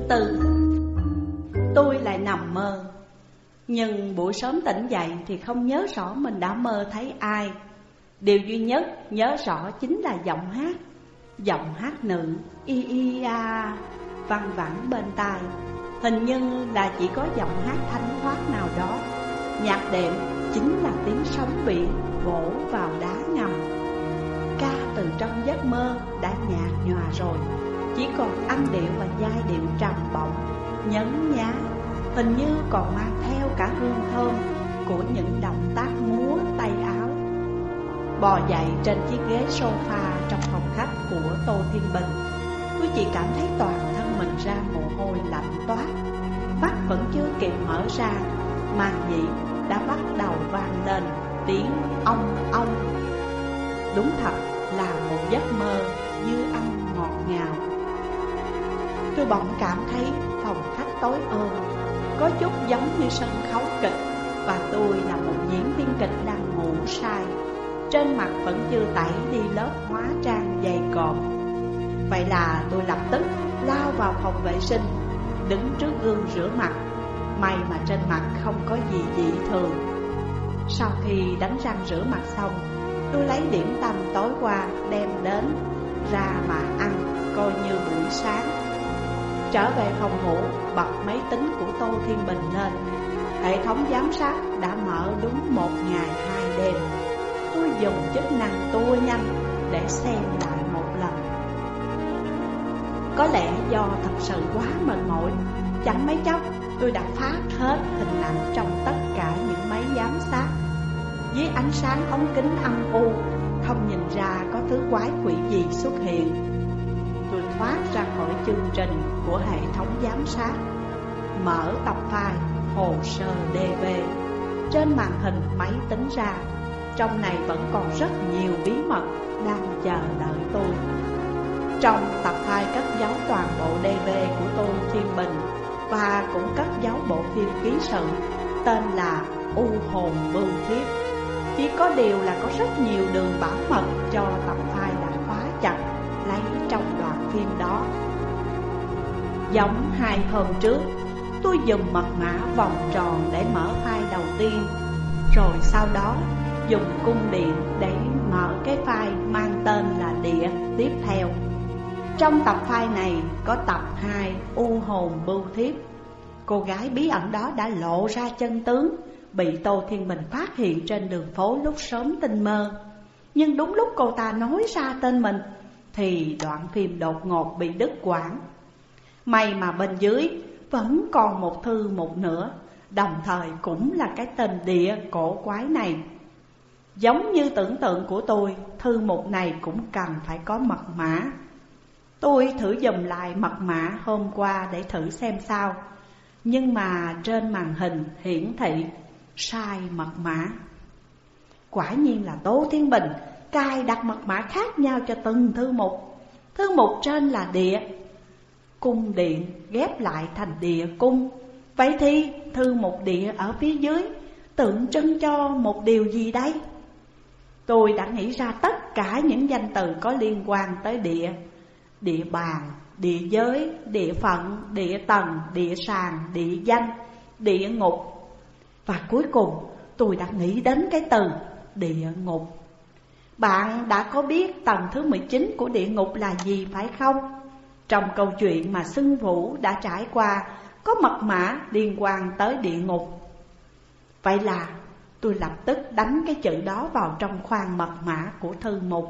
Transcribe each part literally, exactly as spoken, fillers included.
tư. Tôi lại nằm mơ, nhưng buổi sớm tỉnh dậy thì không nhớ rõ mình đã mơ thấy ai. Điều duy nhất nhớ rõ chính là giọng hát. Giọng hát nữ y y a văng vẳng bên tai. Hình như là chỉ có giọng hát thanh thoát nào đó. Nhạc đệm chính là tiếng sóng biển vỗ vào đá ngầm. Ca từ trong giấc mơ đã nhạt nhòa rồi, chỉ còn âm điệu và giai điệu trầm bổng, nhấn nhá. Hình như còn mang theo cả hương thơm của những động tác múa tay áo. Bò dậy trên chiếc ghế sofa trong phòng khách của Tô Thiên Bình, tôi chỉ cảm thấy toàn thân mình ra mồ hôi lạnh toát. Mắt vẫn chưa kịp mở ra, màn nhĩ đã bắt đầu vang lên tiếng ong ong. Đúng thật là một giấc mơ dư âm ngọt ngào. Tôi bỗng cảm thấy phòng khách tối ôm, có chút giống như sân khấu kịch, và tôi là một diễn viên kịch đang ngủ say. Trên mặt vẫn chưa tẩy đi lớp hóa trang dày cộm. Vậy là tôi lập tức lao vào phòng vệ sinh, đứng trước gương rửa mặt. May mà trên mặt không có gì dị thường. Sau khi đánh răng rửa mặt xong, tôi lấy điểm tâm tối qua đem đến ra mà ăn, coi như buổi sáng. Trở về phòng ngủ, bật máy tính của Tô Thiên Bình lên. Hệ thống giám sát đã mở đúng một ngày hai đêm. Tôi dùng chức năng tua nhanh để xem lại một lần. Có lẽ do thật sự quá mệt mỏi, chẳng mấy chốc tôi đã phát hết hình ảnh trong tất cả những máy giám sát. Dưới ánh sáng ống kính âm u, không nhìn ra có thứ quái quỷ gì xuất hiện. Tôi thoát ra khỏi chương trình của hệ thống giám sát, mở tập file hồ sơ đê vê trên màn hình máy tính ra. Trong này vẫn còn rất nhiều bí mật đang chờ đợi tôi. Trong tập file cất giấu toàn bộ đê vê của Tô Thiên Bình, và cũng cất giấu bộ phim ký sự tên là U Hồn Bưu Thiếp. Chỉ có điều là có rất nhiều đường bảo mật cho tập file đã khóa chặt lấy trong đoạn phim đó. Giống hai hôm trước, tôi dùng mật mã vòng tròn để mở file đầu tiên, rồi sau đó dùng cung điện để mở cái file mang tên là đĩa tiếp theo. Trong tập file này có tập hai U Hồn Bưu Thiếp. Cô gái bí ẩn đó đã lộ ra chân tướng, bị Tô Thiên Bình phát hiện trên đường phố lúc sớm tinh mơ. Nhưng đúng lúc cô ta nói ra tên mình thì đoạn phim đột ngột bị đứt quãng. May mà bên dưới vẫn còn một thư một nửa, đồng thời cũng là cái tên địa cổ quái này. Giống như tưởng tượng của tôi, thư mục này cũng cần phải có mật mã. Tôi thử dùm lại mật mã hôm qua để thử xem sao, nhưng mà trên màn hình hiển thị sai mật mã. Quả nhiên là Tô Thiên Bình cài đặt mật mã khác nhau cho từng thư mục. Thư mục trên là địa, cung điện ghép lại thành địa cung. Vậy thì thư mục địa ở phía dưới tượng trưng cho một điều gì đây? Tôi đã nghĩ ra tất cả những danh từ có liên quan tới địa: địa bàn, địa giới, địa phận, địa tầng, địa sàn, địa danh, địa ngục. Và cuối cùng tôi đã nghĩ đến cái từ địa ngục. Bạn đã có biết tầng thứ mười chín của địa ngục là gì phải không? Trong câu chuyện mà Xuân Vũ đã trải qua có mật mã liên quan tới địa ngục. Vậy là tôi lập tức đánh cái chữ đó vào trong khoang mật mã của thư mục.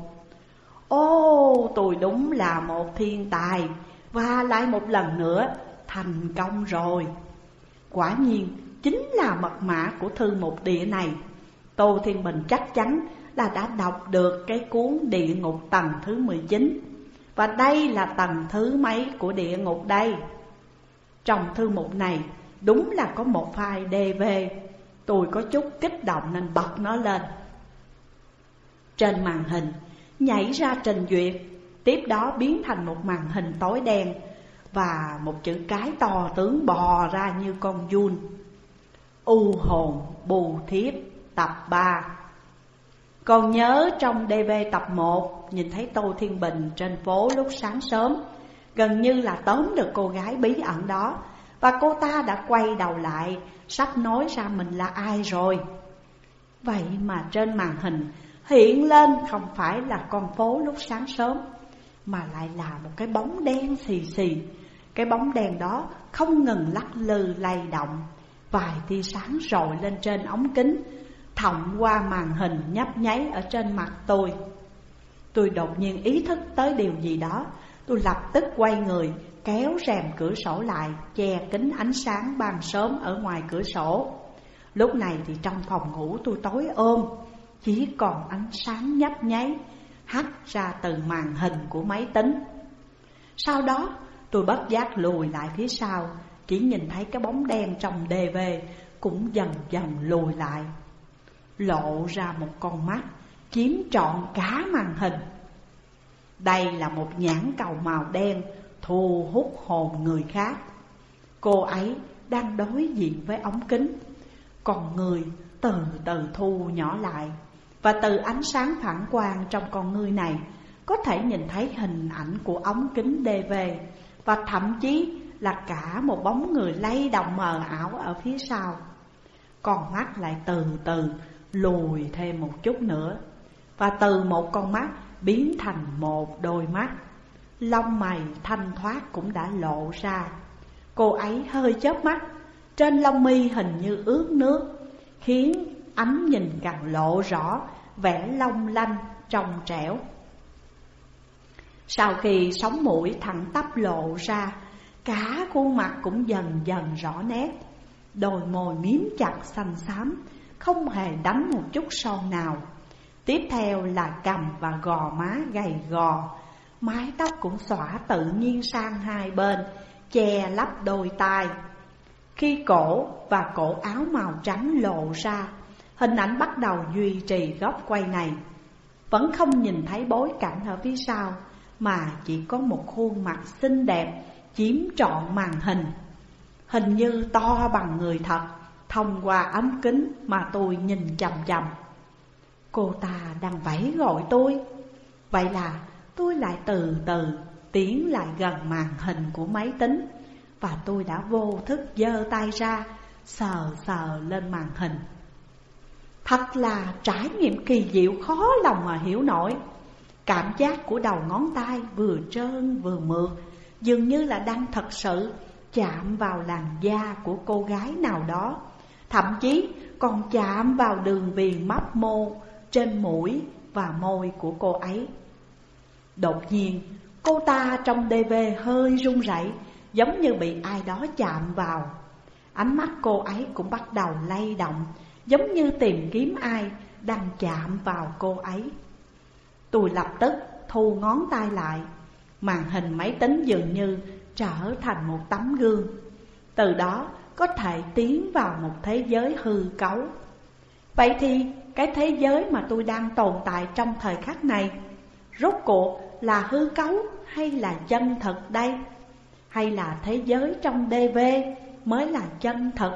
Ô, tôi đúng là một thiên tài, và lại một lần nữa thành công rồi. Quả nhiên chính là mật mã của thư mục địa này. Tô Thiên Bình chắc chắn là đã đọc được cái cuốn địa ngục tầng thứ mười chín. Và đây là tầng thứ mấy của địa ngục đây? Trong thư mục này đúng là có một file đê vê. Tôi có chút kích động nên bật nó lên. Trên màn hình nhảy ra trình duyệt, tiếp đó biến thành một màn hình tối đen, và một chữ cái to tướng bò ra như con giun: U Hồn Bưu Thiếp tập ba. Còn nhớ trong đê vê tập một nhìn thấy Tô Thiên Bình trên phố lúc sáng sớm, gần như là tóm được cô gái bí ẩn đó. Và cô ta đã quay đầu lại, sắp nói ra mình là ai rồi. Vậy mà trên màn hình hiện lên không phải là con phố lúc sáng sớm, mà lại là một cái bóng đen xì xì. Cái bóng đen đó không ngừng lắc lư lay động. Vài tia sáng rọi lên trên ống kính, thọng qua màn hình nhấp nháy ở trên mặt tôi. Tôi đột nhiên ý thức tới điều gì đó. Tôi lập tức quay người, kéo rèm cửa sổ lại, che kín ánh sáng ban sớm ở ngoài cửa sổ. Lúc này thì trong phòng ngủ tôi tối ôm, chỉ còn ánh sáng nhấp nháy hắt ra từ màn hình của máy tính. Sau đó tôi bất giác lùi lại phía sau, chỉ nhìn thấy cái bóng đen trong đê vê cũng dần dần lùi lại, lộ ra một con mắt chiếm trọn cả màn hình. Đây là một nhãn cầu màu đen thu hút hồn người khác. Cô ấy đang đối diện với ống kính, còn người từ từ thu nhỏ lại. Và từ ánh sáng phản quang trong con người này có thể nhìn thấy hình ảnh của ống kính đê vê, và thậm chí là cả một bóng người lay động mờ ảo ở phía sau. Con mắt lại từ từ lùi thêm một chút nữa, và từ một con mắt biến thành một đôi mắt. Lông mày thanh thoát cũng đã lộ ra. Cô ấy hơi chớp mắt, trên lông mi hình như ướt nước, khiến ánh nhìn càng lộ rõ vẻ long lanh trong trẻo. Sau khi sống mũi thẳng tắp lộ ra, cả khuôn mặt cũng dần dần rõ nét. Đôi môi miếm chặt xanh xám, không hề đánh một chút son nào. Tiếp theo là cằm và gò má gầy gò. Mái tóc cũng xõa tự nhiên sang hai bên, che lấp đôi tai. Khi cổ và cổ áo màu trắng lộ ra, hình ảnh bắt đầu duy trì góc quay này. Vẫn không nhìn thấy bối cảnh ở phía sau, mà chỉ có một khuôn mặt xinh đẹp chiếm trọn màn hình, hình như to bằng người thật, thông qua ống kính mà tôi nhìn chằm chằm. Cô ta đang vẫy gọi tôi. Vậy là tôi lại từ từ tiến lại gần màn hình của máy tính, và tôi đã vô thức giơ tay ra, sờ sờ lên màn hình. Thật là trải nghiệm kỳ diệu khó lòng mà hiểu nổi. Cảm giác của đầu ngón tay vừa trơn vừa mượt, dường như là đang thật sự chạm vào làn da của cô gái nào đó, thậm chí còn chạm vào đường viền mấp mô trên mũi và môi của cô ấy. Đột nhiên, cô ta trong đê vê hơi run rẩy, giống như bị ai đó chạm vào. Ánh mắt cô ấy cũng bắt đầu lay động, giống như tìm kiếm ai đang chạm vào cô ấy. Tôi lập tức thu ngón tay lại. Màn hình máy tính dường như trở thành một tấm gương, từ đó có thể tiến vào một thế giới hư cấu. Vậy thì cái thế giới mà tôi đang tồn tại trong thời khắc này, rốt cuộc là hư cấu hay là chân thực đây? Hay là thế giới trong đê vê mới là chân thực?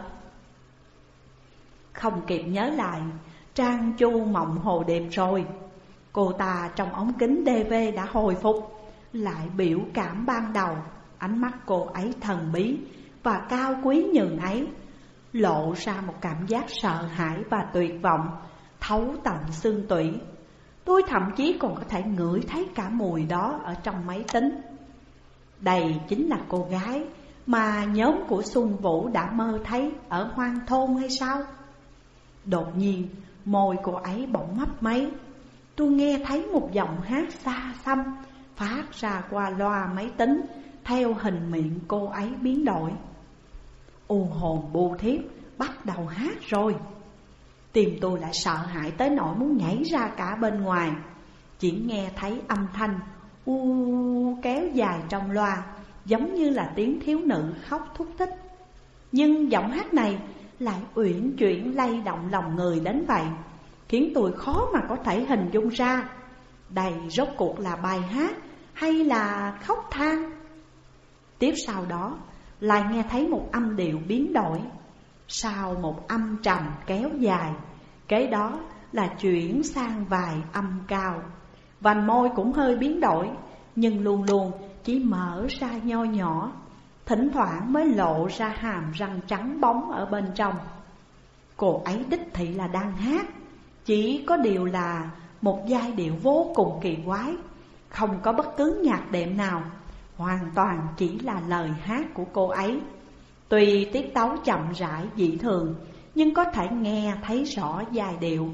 Không kịp nhớ lại, Trang Chu mộng hồ điệp rồi. Cô ta trong ống kính đê vê đã hồi phục lại biểu cảm ban đầu. Ánh mắt cô ấy thần bí và cao quý nhường ấy, lộ ra một cảm giác sợ hãi và tuyệt vọng thấu tận xương tủy. Tôi thậm chí còn có thể ngửi thấy cả mùi đó ở trong máy tính. Đây chính là cô gái mà nhóm của Xuân Vũ đã mơ thấy ở hoang thôn hay sao? Đột nhiên môi cô ấy bỗng mấp máy. Tôi nghe thấy một giọng hát xa xăm phát ra qua loa máy tính, theo hình miệng cô ấy biến đổi. U hồn bu thiếp bắt đầu hát rồi. Tim tôi lại sợ hãi tới nỗi muốn nhảy ra cả bên ngoài. Chỉ nghe thấy âm thanh u kéo dài trong loa, giống như là tiếng thiếu nữ khóc thút thít. Nhưng giọng hát này lại uyển chuyển lay động lòng người đến vậy, khiến tôi khó mà có thể hình dung ra đây rốt cuộc là bài hát hay là khóc than. Tiếp sau đó lại nghe thấy một âm điệu biến đổi, sau một âm trầm kéo dài, kế đó là chuyển sang vài âm cao. Vành môi cũng hơi biến đổi, nhưng luôn luôn chỉ mở ra nho nhỏ, thỉnh thoảng mới lộ ra hàm răng trắng bóng ở bên trong. Cô ấy đích thị là đang hát, chỉ có điều là một giai điệu vô cùng kỳ quái, không có bất cứ nhạc đệm nào, hoàn toàn chỉ là lời hát của cô ấy. Tuy tiết tấu chậm rãi dị thường, nhưng có thể nghe thấy rõ giai điệu.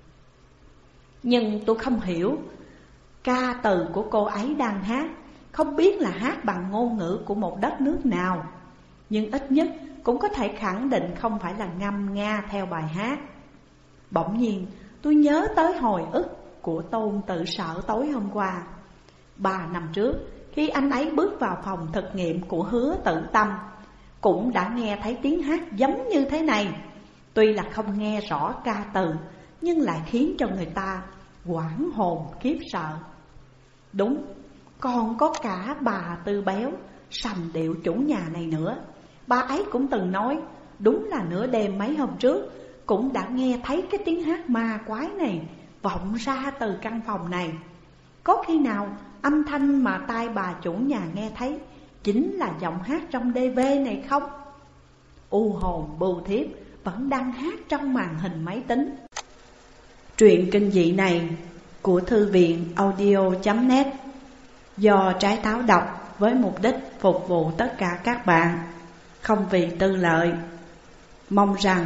Nhưng tôi không hiểu ca từ của cô ấy đang hát, không biết là hát bằng ngôn ngữ của một đất nước nào, nhưng ít nhất cũng có thể khẳng định không phải là ngâm nga theo bài hát. Bỗng nhiên tôi nhớ tới hồi ức của Tôn Tự Sở tối hôm qua. Ba năm trước, khi anh ấy bước vào phòng thực nghiệm của Hứa Tự Tâm, cũng đã nghe thấy tiếng hát giống như thế này. Tuy là không nghe rõ ca từ, nhưng lại khiến cho người ta hoảng hồn khiếp sợ. Đúng, còn có cả bà Tư Béo, sầm điệu chủ nhà này nữa. Bà ấy cũng từng nói, đúng là nửa đêm mấy hôm trước cũng đã nghe thấy cái tiếng hát ma quái này vọng ra từ căn phòng này. Có khi nào âm thanh mà tai bà chủ nhà nghe thấy chính là giọng hát trong đê vê này không? U hồn bưu thiếp vẫn đang hát trong màn hình máy tính. Truyện kinh dị này của thư viện audio chấm net do Trái Táo đọc với mục đích phục vụ tất cả các bạn, không vì tư lợi. Mong rằng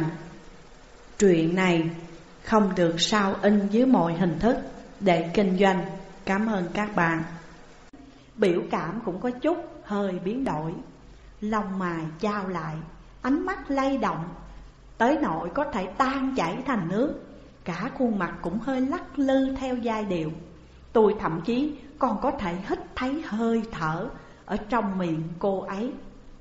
truyện này không được sao in dưới mọi hình thức để kinh doanh. Cảm ơn các bạn. Biểu cảm cũng có chút hơi biến đổi, lông mày chao lại, ánh mắt lay động tới nỗi có thể tan chảy thành nước. Cả khuôn mặt cũng hơi lắc lư theo giai điệu. Tôi thậm chí còn có thể hít thấy hơi thở ở trong miệng cô ấy.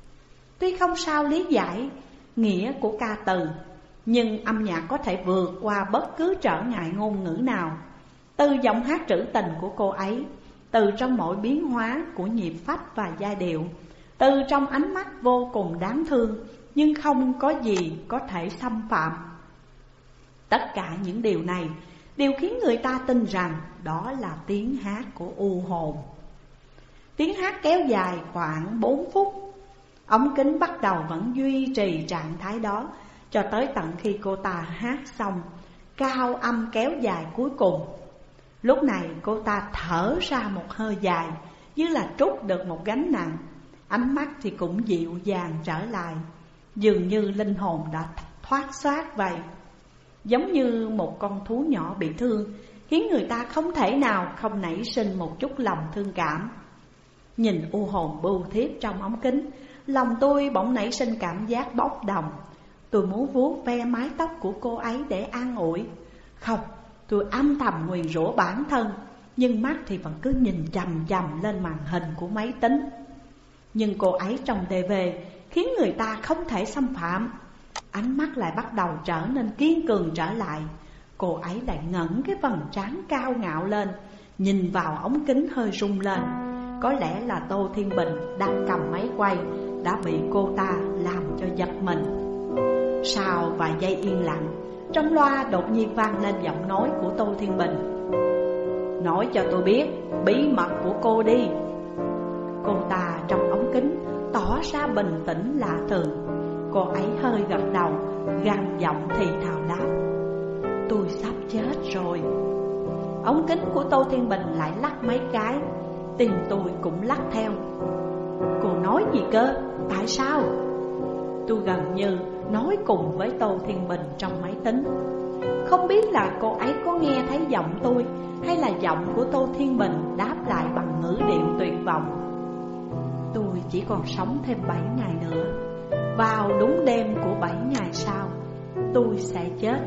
Tuy không sao lý giải nghĩa của ca từ, nhưng âm nhạc có thể vượt qua bất cứ trở ngại ngôn ngữ nào. Từ giọng hát trữ tình của cô ấy, từ trong mỗi biến hóa của nhịp phách và giai điệu, từ trong ánh mắt vô cùng đáng thương nhưng không có gì có thể xâm phạm. Tất cả những điều này đều khiến người ta tin rằng đó là tiếng hát của u hồn. Tiếng hát kéo dài khoảng bốn phút. Ống kính bắt đầu vẫn duy trì trạng thái đó cho tới tận khi cô ta hát xong cao âm kéo dài cuối cùng. Lúc này cô ta thở ra một hơi dài, như là trút được một gánh nặng. Ánh mắt thì cũng dịu dàng trở lại, dường như linh hồn đã thoát xác vậy. Giống như một con thú nhỏ bị thương, khiến người ta không thể nào không nảy sinh một chút lòng thương cảm. Nhìn u hồn bưu thiếp trong ống kính, lòng tôi bỗng nảy sinh cảm giác bốc đồng. Tôi muốn vuốt ve mái tóc của cô ấy để an ủi. Không, tôi âm thầm nguyền rủa bản thân, nhưng mắt thì vẫn cứ nhìn chằm chằm lên màn hình của máy tính. Nhưng cô ấy trong ti vi khiến người ta không thể xâm phạm. Ánh mắt lại bắt đầu trở nên kiên cường trở lại. Cô ấy lại ngẩng cái vầng trán cao ngạo lên, nhìn vào ống kính hơi rung lên. Có lẽ là Tô Thiên Bình đang cầm máy quay đã bị cô ta làm cho giật mình. Sau vài giây yên lặng, trong loa đột nhiên vang lên giọng nói của Tô Thiên Bình. Nói cho tôi biết bí mật của cô đi. Cô ta trong ống kính tỏ ra bình tĩnh lạ thường. Cô ấy hơi gật đầu, gằn giọng thì thào đáp: tôi sắp chết rồi. Ống kính của Tô Thiên Bình lại lắc mấy cái, tim tôi cũng lắc theo. Cô nói gì cơ? Tại sao? Tôi gần như nói cùng với Tô Thiên Bình trong máy tính. Không biết là cô ấy có nghe thấy giọng tôi, hay là giọng của Tô Thiên Bình đáp lại bằng ngữ điệu tuyệt vọng. Tôi chỉ còn sống thêm bảy ngày nữa. Vào đúng đêm của bảy ngày sau, tôi sẽ chết.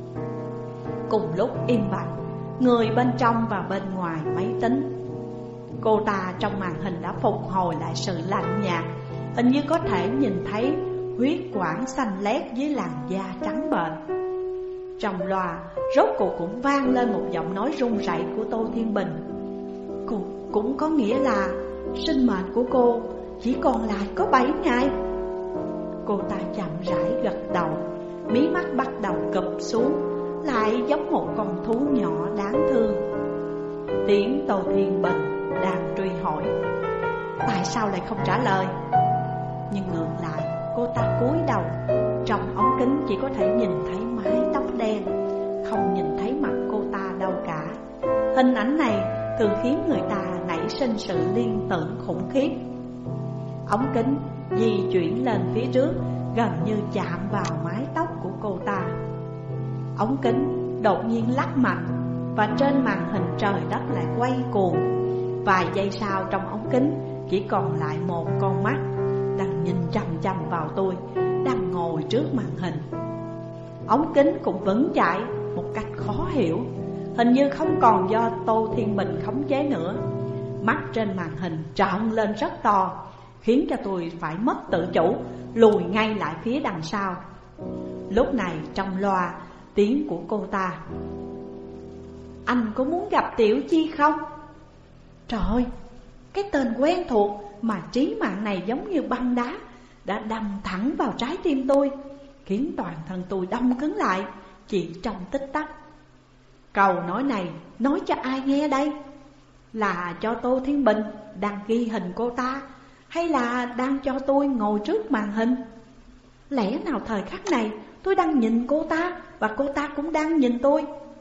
Cùng lúc im bặt, người bên trong và bên ngoài máy tính. Cô ta trong màn hình đã phục hồi lại sự lạnh nhạt, hình như có thể nhìn thấy huyết quản xanh lét dưới làn da trắng bệch. Trong loa rốt cuộc cũng vang lên một giọng nói run rẩy của Tô Thiên Bình. Cô cũng có nghĩa là sinh mệnh của cô chỉ còn lại có bảy ngày. Cô ta chậm rãi gật đầu, mí mắt bắt đầu cụp xuống, lại giống một con thú nhỏ đáng thương. Tiếng Tô Thiên Bình đang truy hỏi: tại sao lại không trả lời? Nhưng ngược lại, cô ta cúi đầu, trong ống kính chỉ có thể nhìn thấy mái tóc đen, không nhìn thấy mặt cô ta đâu cả. Hình ảnh này thường khiến người ta nảy sinh sự liên tưởng khủng khiếp. Ống kính di chuyển lên phía trước, gần như chạm vào mái tóc của cô ta. Ống kính đột nhiên lắc mạnh, và trên màn hình trời đất lại quay cuồng. Vài giây sau, trong ống kính chỉ còn lại một con mắt đang nhìn chằm chằm vào tôi, đang ngồi trước màn hình. Ống kính cũng vẫn chạy một cách khó hiểu, hình như không còn do Tô Thiên Bình khống chế nữa. Mắt trên màn hình trợn lên rất to, khiến cho tôi phải mất tự chủ, lùi ngay lại phía đằng sau. Lúc này trong loa, tiếng của cô ta: "Anh có muốn gặp Tiểu Chi không?" Trời ơi, cái tên quen thuộc mà trí mạng này giống như băng đá đã đâm thẳng vào trái tim tôi, khiến toàn thân tôi đông cứng lại chỉ trong tích tắc. Câu nói này nói cho ai nghe đây? Là cho Tô Thiên Bình đang ghi hình cô ta, hay là đang cho tôi ngồi trước màn hình? Lẽ nào thời khắc này tôi đang nhìn cô ta và cô ta cũng đang nhìn tôi?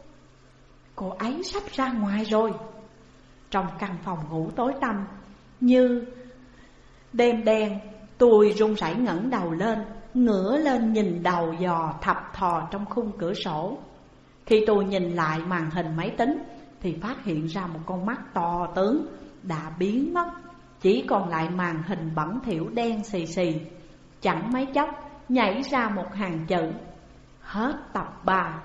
Cô ấy sắp ra ngoài rồi. Trong căn phòng ngủ tối tăm như đêm đen, tôi run rẩy ngẩng đầu lên, ngửa lên nhìn đầu dò thập thò trong khung cửa sổ. Khi tôi nhìn lại màn hình máy tính thì phát hiện ra một con mắt to tướng đã biến mất, chỉ còn lại màn hình bẩn thỉu đen xì xì. Chẳng mấy chốc nhảy ra một hàng chữ: hết tập ba.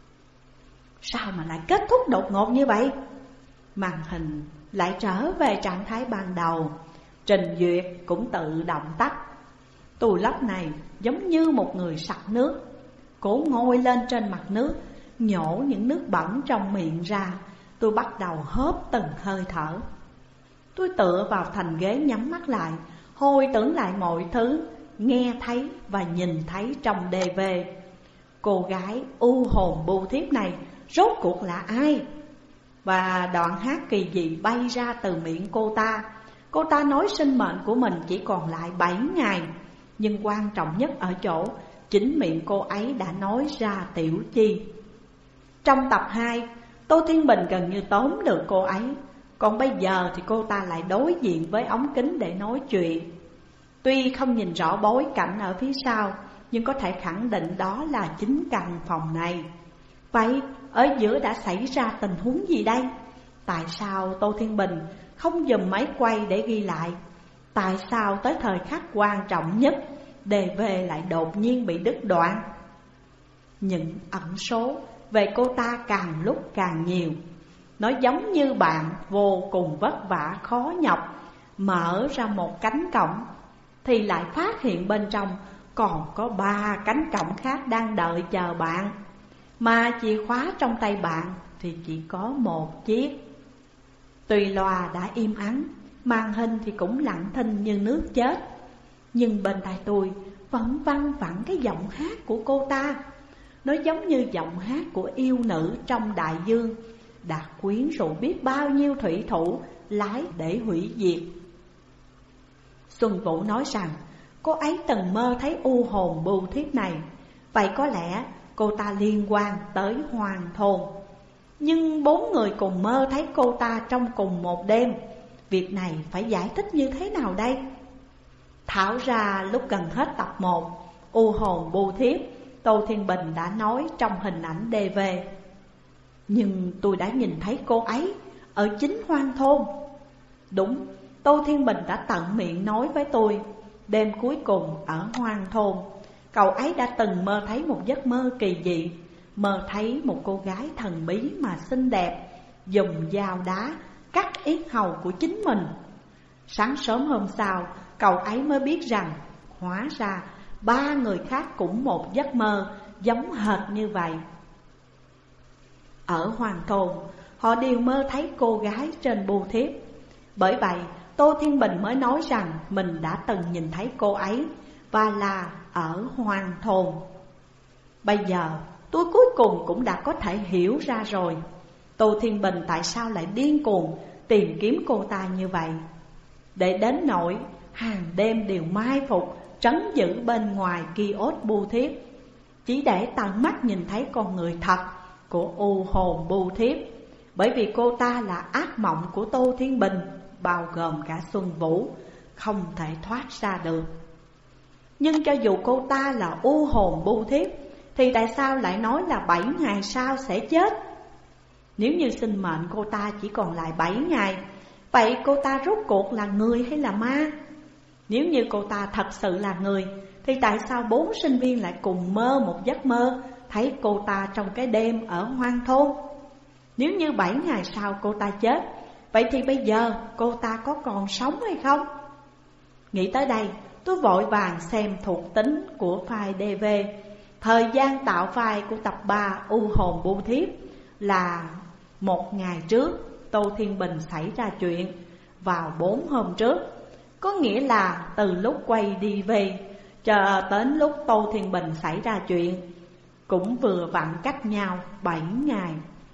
Sao mà lại kết thúc đột ngột như vậy? Màn hình lại trở về trạng thái ban đầu, trình duyệt cũng tự động tắt. Tôi lúc này giống như một người sặc nước, cố ngồi lên trên mặt nước, nhổ những nước bẩn trong miệng ra. Tôi bắt đầu hớp từng hơi thở. Tôi tựa vào thành ghế nhắm mắt lại, hồi tưởng lại mọi thứ nghe thấy và nhìn thấy trong đê vê. Cô gái u hồn bưu thiếp này rốt cuộc là ai? Và đoạn hát kỳ dị bay ra từ miệng cô ta. Cô ta nói sinh mệnh của mình chỉ còn lại bảy ngày. Nhưng quan trọng nhất ở chỗ chính miệng cô ấy đã nói ra Tiểu Chi. Trong tập hai, Tô Thiên Bình gần như tóm được cô ấy, còn bây giờ thì cô ta lại đối diện với ống kính để nói chuyện. Tuy không nhìn rõ bối cảnh ở phía sau, nhưng có thể khẳng định đó là chính căn phòng này. Vậy ở giữa đã xảy ra tình huống gì đây? Tại sao Tô Thiên Bình không dùm máy quay để ghi lại? Tại sao tới thời khắc quan trọng nhất, đề về lại đột nhiên bị đứt đoạn? Những ẩn số về cô ta càng lúc càng nhiều. Nó giống như bạn vô cùng vất vả khó nhọc mở ra một cánh cổng, thì lại phát hiện bên trong còn có ba cánh cổng khác đang đợi chờ bạn, mà chìa khóa trong tay bạn thì chỉ có một chiếc. Tuy loa đã im ắng, màn hình thì cũng lặng thinh như nước chết, nhưng bên tai tôi vẫn văng vẳng cái giọng hát của cô ta. Nó giống như giọng hát của yêu nữ trong đại dương, đã quyến rũ biết bao nhiêu thủy thủ lái để hủy diệt. Xuân Vũ nói rằng cô ấy từng mơ thấy u hồn bưu thiếp này. Vậy có lẽ cô ta liên quan tới Hoàng Thôn. Nhưng bốn người cùng mơ thấy cô ta trong cùng một đêm. Việc này phải giải thích như thế nào đây? Thảo ra lúc gần hết tập một, u hồn bưu thiếp Tô Thiên Bình đã nói trong hình ảnh đê vê. Nhưng tôi đã nhìn thấy cô ấy ở chính Hoang Thôn. Đúng, Tô Thiên Bình đã tận miệng nói với tôi, đêm cuối cùng ở Hoang Thôn, cậu ấy đã từng mơ thấy một giấc mơ kỳ dị. Mơ thấy một cô gái thần bí mà xinh đẹp dùng dao đá cắt yết hầu của chính mình. Sáng sớm hôm sau, cậu ấy mới biết rằng hóa ra ba người khác cũng một giấc mơ giống hệt như vậy. Ở Hoàng Thôn, họ đều mơ thấy cô gái trên bưu thiếp. Bởi vậy, Tô Thiên Bình mới nói rằng mình đã từng nhìn thấy cô ấy, và là ở Hoàng Thôn. Bây giờ, tôi cuối cùng cũng đã có thể hiểu ra rồi, Tô Thiên Bình tại sao lại điên cuồng tìm kiếm cô ta như vậy. để đến nỗi hàng đêm đều mai phục trấn giữ bên ngoài kiosk bưu thiếp, chỉ để tận mắt nhìn thấy con người thật của u hồn bưu thiếp. Bởi vì cô ta là ác mộng của Tô Thiên Bình, bao gồm cả Xuân Vũ, không thể thoát ra được. Nhưng cho dù cô ta là u hồn bưu thiếp, thì tại sao lại nói là bảy ngày sau sẽ chết? Nếu như sinh mệnh cô ta chỉ còn lại bảy ngày, vậy cô ta rốt cuộc là người hay là ma? Nếu như cô ta thật sự là người, thì tại sao bốn sinh viên lại cùng mơ một giấc mơ thấy cô ta trong cái đêm ở hoang thôn? Nếu như bảy ngày sau cô ta chết, vậy thì bây giờ cô ta có còn sống hay không? Nghĩ tới đây, tôi vội vàng xem thuộc tính của file đê vê. Thời gian tạo file của tập ba U hồn bưu thiếp là một ngày trước Tô Thiên Bình xảy ra chuyện, vào bốn hôm trước. Có nghĩa là từ lúc quay đi về cho đến lúc Tô Thiên Bình xảy ra chuyện cũng vừa vặn cách nhau bảy ngày.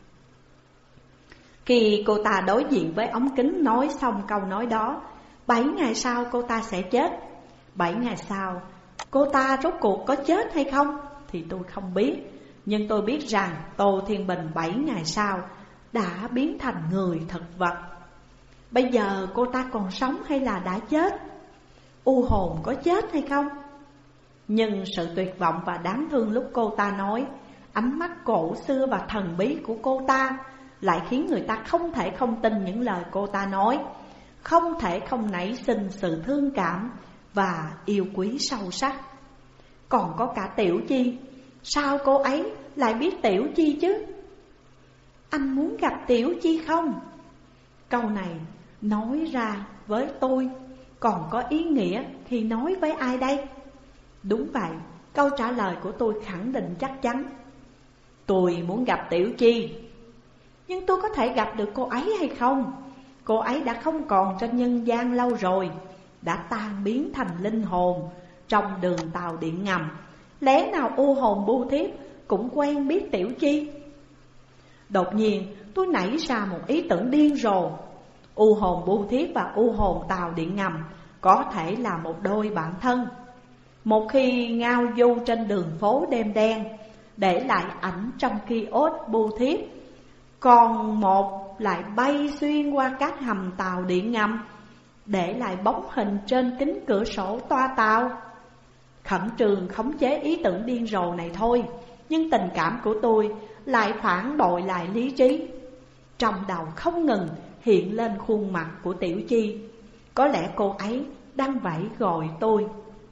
Khi cô ta đối diện với ống kính nói xong câu nói đó, bảy ngày sau cô ta sẽ chết. Bảy ngày sau cô ta rốt cuộc có chết hay không thì tôi không biết. Nhưng tôi biết rằng Tô Thiên Bình bảy ngày sau đã biến thành người thực vật. Bây giờ cô ta còn sống hay là đã chết? U hồn có chết hay không? Nhưng sự tuyệt vọng và đáng thương lúc cô ta nói, ánh mắt cổ xưa và thần bí của cô ta lại khiến người ta không thể không tin những lời cô ta nói, không thể không nảy sinh sự thương cảm và yêu quý sâu sắc. Còn có cả Tiểu Chi, sao cô ấy lại biết Tiểu Chi chứ? Anh muốn gặp Tiểu Chi không? Câu này nói ra với tôi còn có ý nghĩa khi nói với ai đây? Đúng vậy, câu trả lời của tôi khẳng định chắc chắn. Tôi muốn gặp Tiểu Chi. Nhưng tôi có thể gặp được cô ấy hay không? Cô ấy đã không còn trên nhân gian lâu rồi, đã tan biến thành linh hồn trong đường tàu điện ngầm. Lẽ nào u hồn bưu thiếp cũng quen biết Tiểu Chi? Đột nhiên tôi nảy ra một ý tưởng điên rồ. U hồn bưu thiếp và u hồn tàu điện ngầm có thể là một đôi bạn thân. Một khi ngao du trên đường phố đêm đen, để lại ảnh trong kiosk bưu thiếp, còn một lại bay xuyên qua các hầm tàu điện ngầm, để lại bóng hình trên kính cửa sổ toa tàu. Khẩn trương khống chế ý tưởng điên rồ này thôi, nhưng tình cảm của tôi lại phản bội lại lý trí. Trong đầu không ngừng hiện lên khuôn mặt của Tiểu Chi. Có lẽ cô ấy đang vẫy gọi tôi.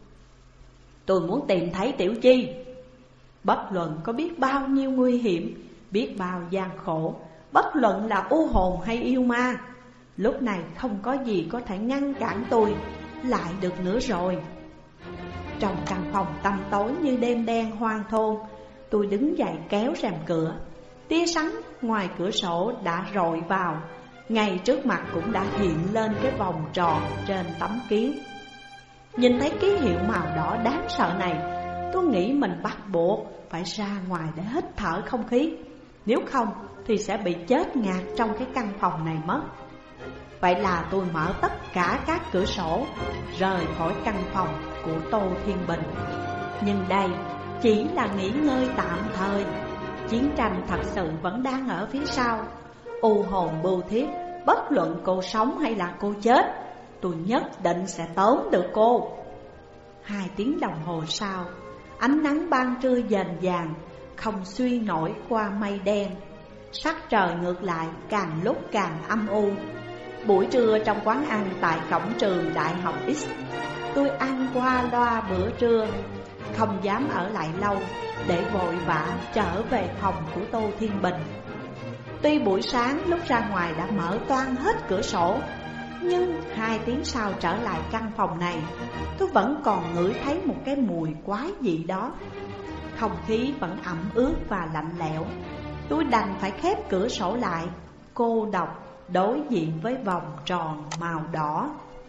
Tôi muốn tìm thấy Tiểu Chi. Bất luận có biết bao nhiêu nguy hiểm, biết bao gian khổ, bất luận là u hồn hay yêu ma, lúc này không có gì có thể ngăn cản tôi lại được nữa rồi. Trong căn phòng tăm tối như đêm đen hoang thôn, tôi đứng dậy kéo rèm cửa. Tia sáng ngoài cửa sổ đã rọi vào, ngay trước mặt cũng đã hiện lên cái vòng tròn trên tấm kiến. Nhìn thấy ký hiệu màu đỏ đáng sợ này, tôi nghĩ mình bắt buộc phải ra ngoài để hít thở không khí, nếu không thì sẽ bị chết ngạt trong cái căn phòng này mất. Vậy là tôi mở tất cả các cửa sổ, rời khỏi căn phòng của Tô Thiên Bình. Nhưng đây chỉ là nghỉ ngơi tạm thời. Chiến tranh thật sự vẫn đang ở phía sau. U hồn bưu thiếp, bất luận cô sống hay là cô chết, tôi nhất định sẽ tóm được cô. Hai tiếng đồng hồ sau, ánh nắng ban trưa dần dàng không xuyên nổi qua mây đen. Sắc trời ngược lại càng lúc càng âm u. Buổi trưa trong quán ăn tại cổng trường Đại học X, tôi ăn qua loa bữa trưa, không dám ở lại lâu để vội vã trở về phòng của Tô Thiên Bình. Tuy buổi sáng lúc ra ngoài đã mở toang hết cửa sổ, nhưng hai tiếng sau trở lại căn phòng này, tôi vẫn còn ngửi thấy một cái mùi quái dị đó. Không khí vẫn ẩm ướt và lạnh lẽo. Tôi đành phải khép cửa sổ lại, cô độc đối diện với vòng tròn màu đỏ.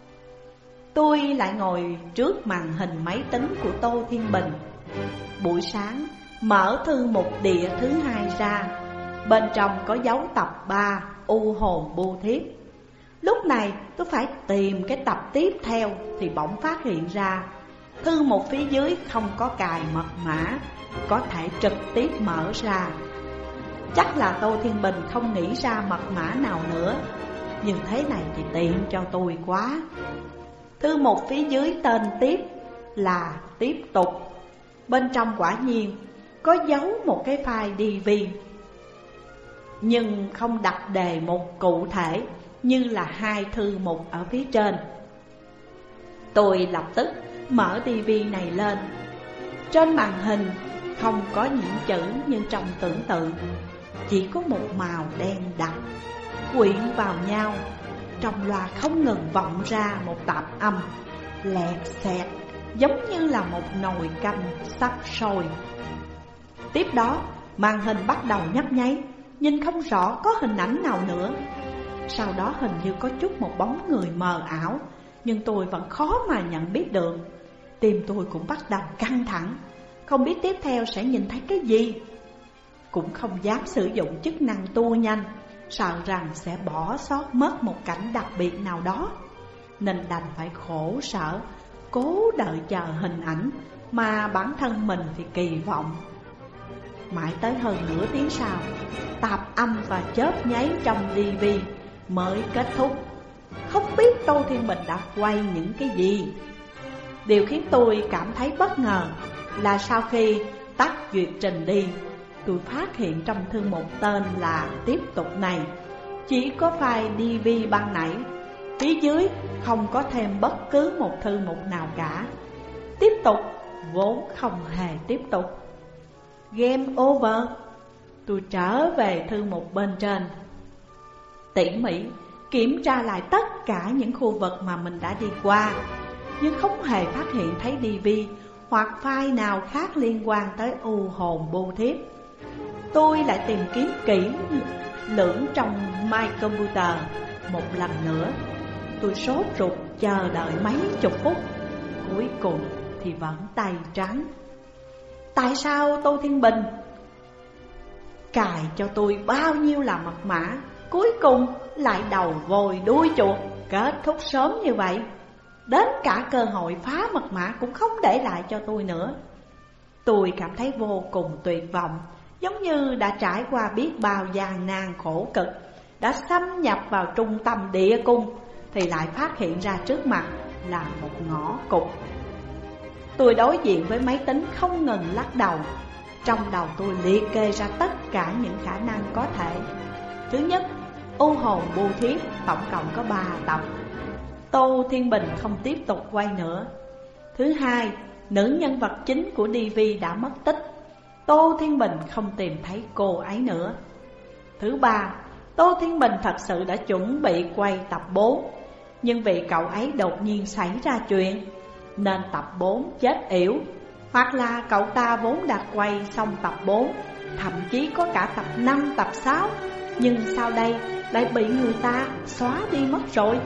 Tôi lại ngồi trước màn hình máy tính của Tô Thiên Bình. Buổi sáng mở thư mục địa thứ hai ra, bên trong có dấu tập ba U hồn bưu thiếp. Lúc này tôi phải tìm cái tập tiếp theo thì bỗng phát hiện ra thư mục phía dưới không có cài mật mã, có thể trực tiếp mở ra. Chắc là Tô Thiên Bình không nghĩ ra mật mã nào nữa, nhưng thế này thì tiện cho tôi quá. Thư mục phía dưới tên tiếp là tiếp tục. Bên trong quả nhiên có giấu một cái file đê vê, nhưng không đặt đề mục cụ thể như là hai thư mục ở phía trên. Tôi lập tức mở đê vê này lên. Trên màn hình không có những chữ như trong tưởng tượng, chỉ có một màu đen đặc quyện vào nhau. Trong loa không ngừng vọng ra một tạp âm lẹt xẹt, giống như là một nồi canh sắp sôi. Tiếp đó màn hình bắt đầu nhấp nháy, nhìn không rõ có hình ảnh nào nữa. Sau đó hình như có chút một bóng người mờ ảo, nhưng tôi vẫn khó mà nhận biết được. Tim tôi cũng bắt đầu căng thẳng, không biết tiếp theo sẽ nhìn thấy cái gì. Cũng không dám sử dụng chức năng tua nhanh, sợ rằng sẽ bỏ sót mất một cảnh đặc biệt nào đó, nên đành phải khổ sở cố đợi chờ hình ảnh mà bản thân mình thì kỳ vọng. Mãi tới hơn nửa tiếng sau, tạp âm và chớp nháy trong đê vê mới kết thúc. Không biết Tô Thiên Bình đã quay những cái gì. Điều khiến tôi cảm thấy bất ngờ là sau khi tắt duyệt trình đi, tôi phát hiện trong thư mục tên là tiếp tục này chỉ có file đê vê ban nãy, phía dưới không có thêm bất cứ một thư mục nào cả. Tiếp tục vốn không hề tiếp tục. Game over. Tôi trở về thư mục bên trên, tỉ mỉ kiểm tra lại tất cả những khu vực mà mình đã đi qua, nhưng không hề phát hiện thấy đê vê hoặc file nào khác liên quan tới u hồn bưu thiếp. Tôi lại tìm kiếm kỹ lưỡng trong My Computer một lần nữa. Tôi sốt ruột chờ đợi mấy chục phút, cuối cùng thì vẫn tay trắng. Tại sao Tô Thiên Bình cài cho tôi bao nhiêu là mật mã, cuối cùng lại đầu vồi đuôi chuột, kết thúc sớm như vậy? Đến cả cơ hội phá mật mã cũng không để lại cho tôi nữa. Tôi cảm thấy vô cùng tuyệt vọng, giống như đã trải qua biết bao gian nan khổ cực, đã xâm nhập vào trung tâm địa cung, thì lại phát hiện ra trước mặt là một ngõ cụt. Tôi đối diện với máy tính không ngừng lắc đầu. Trong đầu tôi liệt kê ra tất cả những khả năng có thể. Thứ nhất, u hồn bưu thiếp tổng cộng có ba tập, Tô Thiên Bình không tiếp tục quay nữa. Thứ hai, nữ nhân vật chính của đê vê đã mất tích, Tô Thiên Bình không tìm thấy cô ấy nữa. Thứ ba, Tô Thiên Bình thật sự đã chuẩn bị quay tập bốn, nhưng vì cậu ấy đột nhiên xảy ra chuyện nên tập bốn chết yểu. Hoặc là cậu ta vốn đã quay xong tập bốn, thậm chí có cả tập năm, tập sáu, nhưng sau đây lại bị người ta xóa đi mất rồi.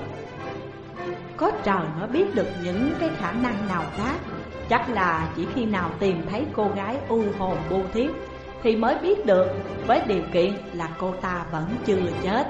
Có trời mới biết được những cái khả năng nào khác. Chắc là chỉ khi nào tìm thấy cô gái u hồn bưu thiếp thì mới biết được, với điều kiện là cô ta vẫn chưa chết.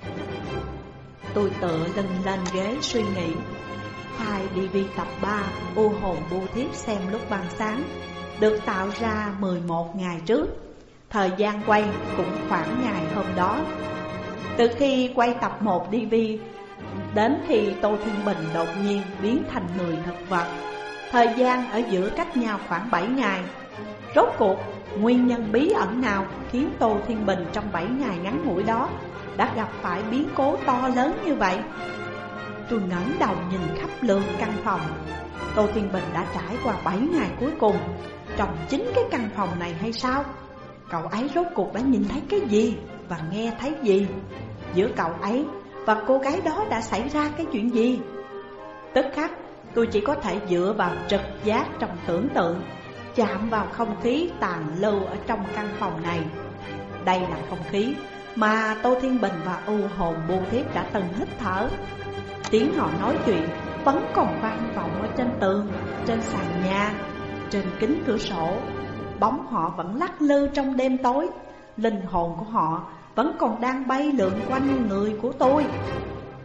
Tôi tựa lưng lên ghế suy nghĩ. File đê vê tập ba u hồn bưu thiếp xem lúc ban sáng được tạo ra mười một ngày trước. Thời gian quay cũng khoảng ngày hôm đó. Từ khi quay tập một đê vê đến khi Tô Thiên Bình đột nhiên biến thành người thực vật, thời gian ở giữa cách nhau khoảng bảy ngày. Rốt cuộc nguyên nhân bí ẩn nào khiến Tô Thiên Bình trong bảy ngày ngắn ngủi đó đã gặp phải biến cố to lớn như vậy? Tôi ngẩng đầu nhìn khắp lượt căn phòng. Tô Thiên Bình đã trải qua bảy ngày cuối cùng trong chính cái căn phòng này hay sao? Cậu ấy rốt cuộc đã nhìn thấy cái gì và nghe thấy gì? Giữa cậu ấy và cô gái đó đã xảy ra cái chuyện gì? Tức khắc tôi chỉ có thể dựa vào trực giác trong tưởng tượng, chạm vào không khí tàn lưu ở trong căn phòng này. Đây là không khí mà Tô Thiên Bình và u hồn bưu thiếp đã từng hít thở. Tiếng họ nói chuyện vẫn còn vang vọng ở trên tường, trên sàn nhà, trên kính cửa sổ. Bóng họ vẫn lắc lư trong đêm tối. Linh hồn của họ vẫn còn đang bay lượn quanh người của tôi.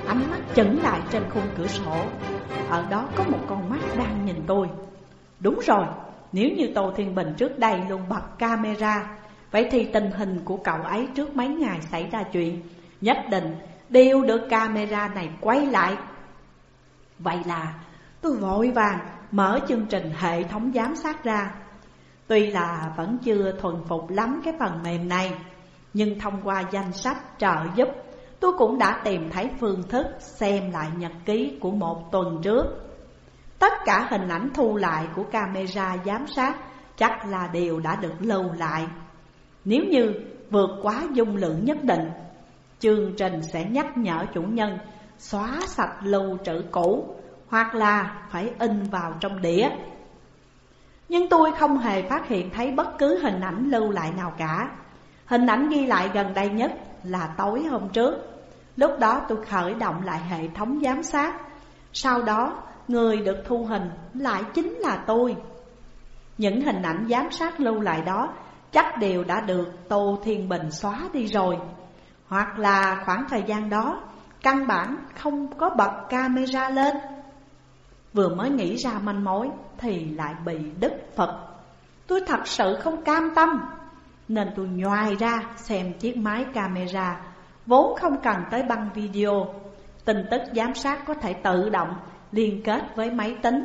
ánh mắt chững lại trên khung cửa sổ. Ở đó có một con mắt đang nhìn tôi. Đúng rồi, nếu như Tô Thiên Bình trước đây luôn bật camera, vậy thì tình hình của cậu ấy trước mấy ngày xảy ra chuyện nhất định đều được camera này quay lại. Vậy là tôi vội vàng mở chương trình hệ thống giám sát ra. Tuy là vẫn chưa thuần phục lắm cái phần mềm này, nhưng thông qua danh sách trợ giúp, tôi cũng đã tìm thấy phương thức xem lại nhật ký của một tuần trước. Tất cả hình ảnh thu lại của camera giám sát chắc là đều đã được lưu lại. Nếu như vượt quá dung lượng nhất định, chương trình sẽ nhắc nhở chủ nhân xóa sạch lưu trữ cũ, hoặc là phải in vào trong đĩa. Nhưng tôi không hề phát hiện thấy bất cứ hình ảnh lưu lại nào cả. Hình ảnh ghi lại gần đây nhất là tối hôm trước. Lúc đó tôi khởi động lại hệ thống giám sát. Sau đó người được thu hình lại chính là tôi. Những hình ảnh giám sát lưu lại đó chắc đều đã được Tô Thiên Bình xóa đi rồi, hoặc là khoảng thời gian đó căn bản không có bật camera lên. Vừa mới nghĩ ra manh mối thì lại bị đứt phật. Tôi thật sự không cam tâm, nên tôi nhoài ra xem chiếc máy camera vốn không cần tới băng video. Tin tức giám sát có thể tự động liên kết với máy tính.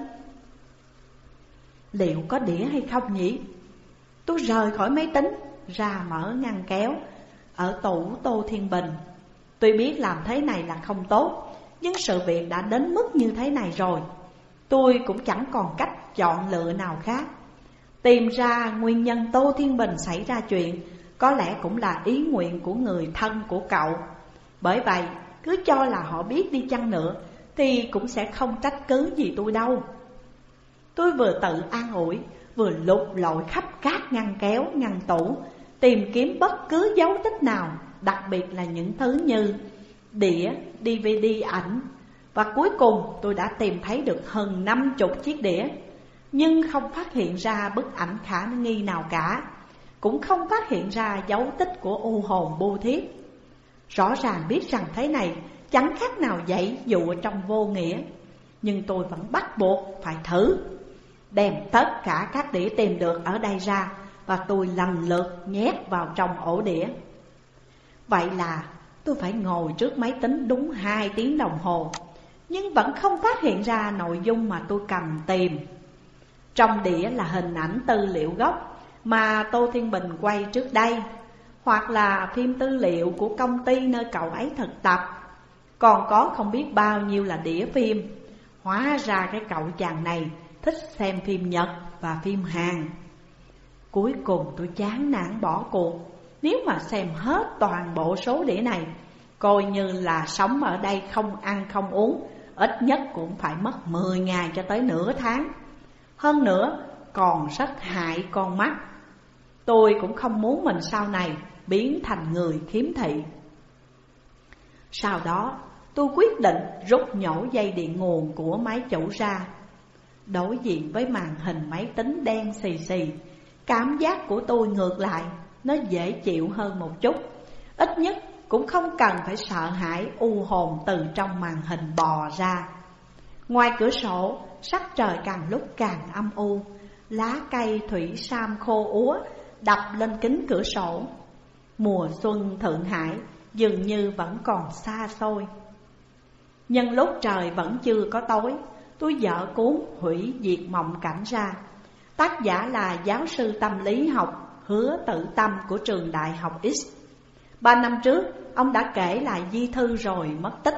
Liệu có đĩa hay không nhỉ? Tôi rời khỏi máy tính, ra mở ngăn kéo ở tủ Tô Thiên Bình. Tuy biết làm thế này là không tốt, nhưng sự việc đã đến mức như thế này rồi, tôi cũng chẳng còn cách chọn lựa nào khác. Tìm ra nguyên nhân Tô Thiên Bình xảy ra chuyện có lẽ cũng là ý nguyện của người thân của cậu. Bởi vậy cứ cho là họ biết đi chăng nữa thì cũng sẽ không trách cứ gì tôi đâu. Tôi vừa tự an ủi, vừa lục lọi khắp các ngăn kéo, ngăn tủ, tìm kiếm bất cứ dấu tích nào, đặc biệt là những thứ như đĩa, đê vê đê ảnh. Và cuối cùng tôi đã tìm thấy được hơn năm chục chiếc đĩa, nhưng không phát hiện ra bức ảnh khả nghi nào cả, cũng không phát hiện ra dấu tích của u hồn bưu thiếp. Rõ ràng biết rằng thế này chẳng khác nào dãy dụa trong vô nghĩa, nhưng tôi vẫn bắt buộc phải thử. Đem tất cả các đĩa tìm được ở đây ra, và tôi lần lượt nhét vào trong ổ đĩa. Vậy là tôi phải ngồi trước máy tính đúng hai tiếng đồng hồ, nhưng vẫn không phát hiện ra nội dung mà tôi cần tìm. Trong đĩa là hình ảnh tư liệu gốc mà Tô Thiên Bình quay trước đây, hoặc là phim tư liệu của công ty nơi cậu ấy thực tập. Còn có không biết bao nhiêu là đĩa phim. Hóa ra cái cậu chàng này thích xem phim Nhật và phim Hàn. Cuối cùng tôi chán nản bỏ cuộc. Nếu mà xem hết toàn bộ số đĩa này, coi như là sống ở đây không ăn không uống, ít nhất cũng phải mất mười ngày cho tới nửa tháng. Hơn nữa còn rất hại con mắt. Tôi cũng không muốn mình sau này biến thành người khiếm thị. Sau đó tôi quyết định rút nhổ dây điện nguồn của máy chủ ra. Đối diện với màn hình máy tính đen xì xì, cảm giác của tôi ngược lại, nó dễ chịu hơn một chút. Ít nhất cũng không cần phải sợ hãi u hồn từ trong màn hình bò ra. Ngoài cửa sổ, sắc trời càng lúc càng âm u. Lá cây thủy sam khô úa đập lên kính cửa sổ. Mùa xuân Thượng Hải dường như vẫn còn xa xôi. Nhân lúc trời vẫn chưa có tối, tôi dở cuốn Hủy Diệt Mộng Cảnh ra. Tác giả là giáo sư tâm lý học Hứa Tự Tâm của trường Đại học X. Ba năm trước, ông đã kể lại di thư rồi mất tích.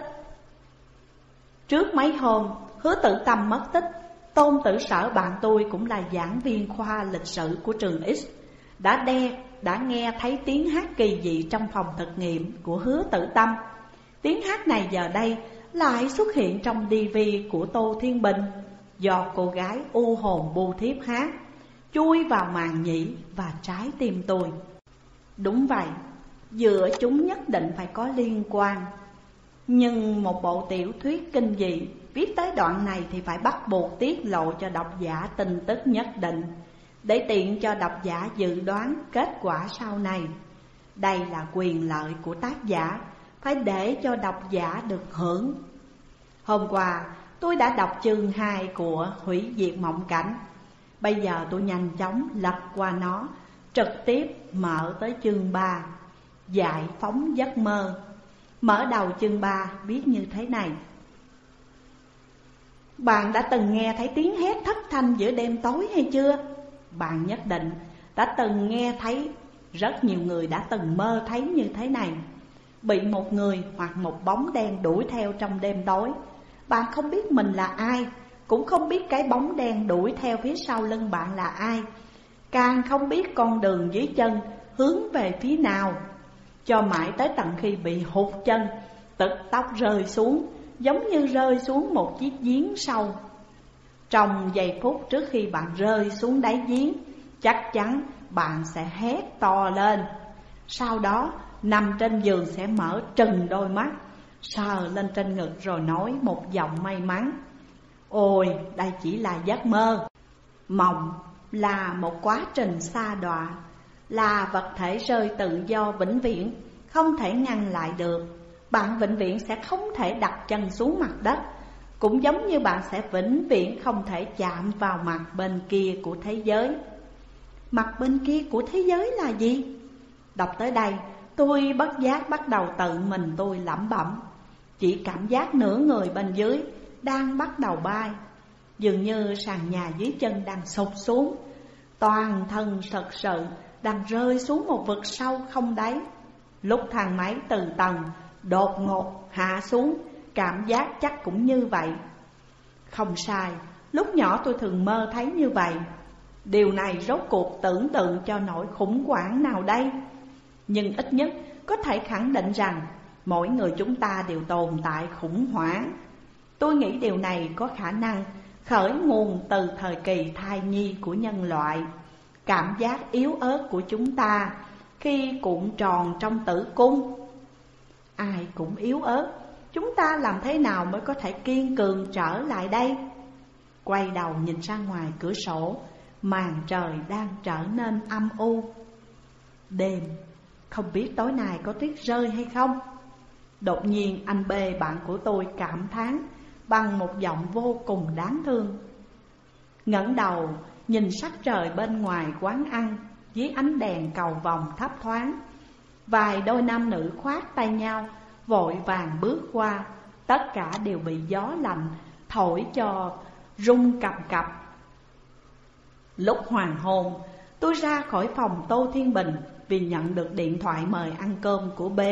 Trước mấy hôm, Hứa Tự Tâm mất tích, Tôn Tử Sở bạn tôi cũng là giảng viên khoa lịch sử của trường X, đã đe, đã nghe thấy tiếng hát kỳ dị trong phòng thực nghiệm của Hứa Tự Tâm. Tiếng hát này giờ đây lại xuất hiện trong đê vê của Tô Thiên Bình, do cô gái u hồn bưu thiếp hát, chui vào màng nhĩ và trái tim tôi. Đúng vậy, giữa chúng nhất định phải có liên quan. Nhưng một bộ tiểu thuyết kinh dị viết tới đoạn này thì phải bắt buộc tiết lộ cho độc giả tin tức nhất định, để tiện cho độc giả dự đoán kết quả sau này. Đây là quyền lợi của tác giả, phải để cho độc giả được hưởng. Hôm qua tôi đã đọc chương hai của Hủy Diệt Mộng Cảnh. Bây giờ tôi nhanh chóng lật qua nó, trực tiếp mở tới chương ba, Giải Phóng Giấc Mơ. Mở đầu chương ba viết như thế này: bạn đã từng nghe thấy tiếng hét thất thanh giữa đêm tối hay chưa? Bạn nhất định đã từng nghe thấy. Rất nhiều người đã từng mơ thấy như thế này: bị một người hoặc một bóng đen đuổi theo trong đêm tối. Bạn không biết mình là ai, cũng không biết cái bóng đen đuổi theo phía sau lưng bạn là ai, càng không biết con đường dưới chân hướng về phía nào, cho mãi tới tận khi bị hụt chân, tức tốc rơi xuống, giống như rơi xuống một chiếc giếng sâu. Trong giây phút trước khi bạn rơi xuống đáy giếng, chắc chắn bạn sẽ hét to lên. Sau đó nằm trên giường sẽ mở trừng đôi mắt, sờ lên trên ngực rồi nói một giọng may mắn: ôi, đây chỉ là giấc mơ. Mộng là một quá trình sa đọa, là vật thể rơi tự do vĩnh viễn, không thể ngăn lại được. Bạn vĩnh viễn sẽ không thể đặt chân xuống mặt đất, cũng giống như bạn sẽ vĩnh viễn không thể chạm vào mặt bên kia của thế giới. Mặt bên kia của thế giới là gì? Đọc tới đây, tôi bất giác bắt đầu tự mình tôi lẩm bẩm. Chỉ cảm giác nửa người bên dưới đang bắt đầu bay, dường như sàn nhà dưới chân đang sụp xuống. Toàn thân thật sự đang rơi xuống một vực sâu không đáy. Lúc thang máy từ tầng đột ngột hạ xuống, cảm giác chắc cũng như vậy. Không sai, lúc nhỏ tôi thường mơ thấy như vậy. Điều này rốt cuộc tưởng tượng cho nỗi khủng hoảng nào đây? Nhưng ít nhất có thể khẳng định rằng mỗi người chúng ta đều tồn tại khủng hoảng. Tôi nghĩ điều này có khả năng khởi nguồn từ thời kỳ thai nhi của nhân loại. Cảm giác yếu ớt của chúng ta khi cuộn tròn trong tử cung. Ai cũng yếu ớt, chúng ta làm thế nào mới có thể kiên cường trở lại đây? Quay đầu nhìn ra ngoài cửa sổ, màn trời đang trở nên âm u. Đêm, không biết tối nay có tuyết rơi hay không? Đột nhiên anh B, bạn của tôi, cảm thán bằng một giọng vô cùng đáng thương. Ngẩng đầu nhìn sắc trời bên ngoài quán ăn, dưới ánh đèn cầu vồng thấp thoáng. Vài đôi nam nữ khoác tay nhau, vội vàng bước qua. Tất cả đều bị gió lạnh thổi cho rung cầm cập. Lúc hoàng hôn, tôi ra khỏi phòng Tô Thiên Bình vì nhận được điện thoại mời ăn cơm của B.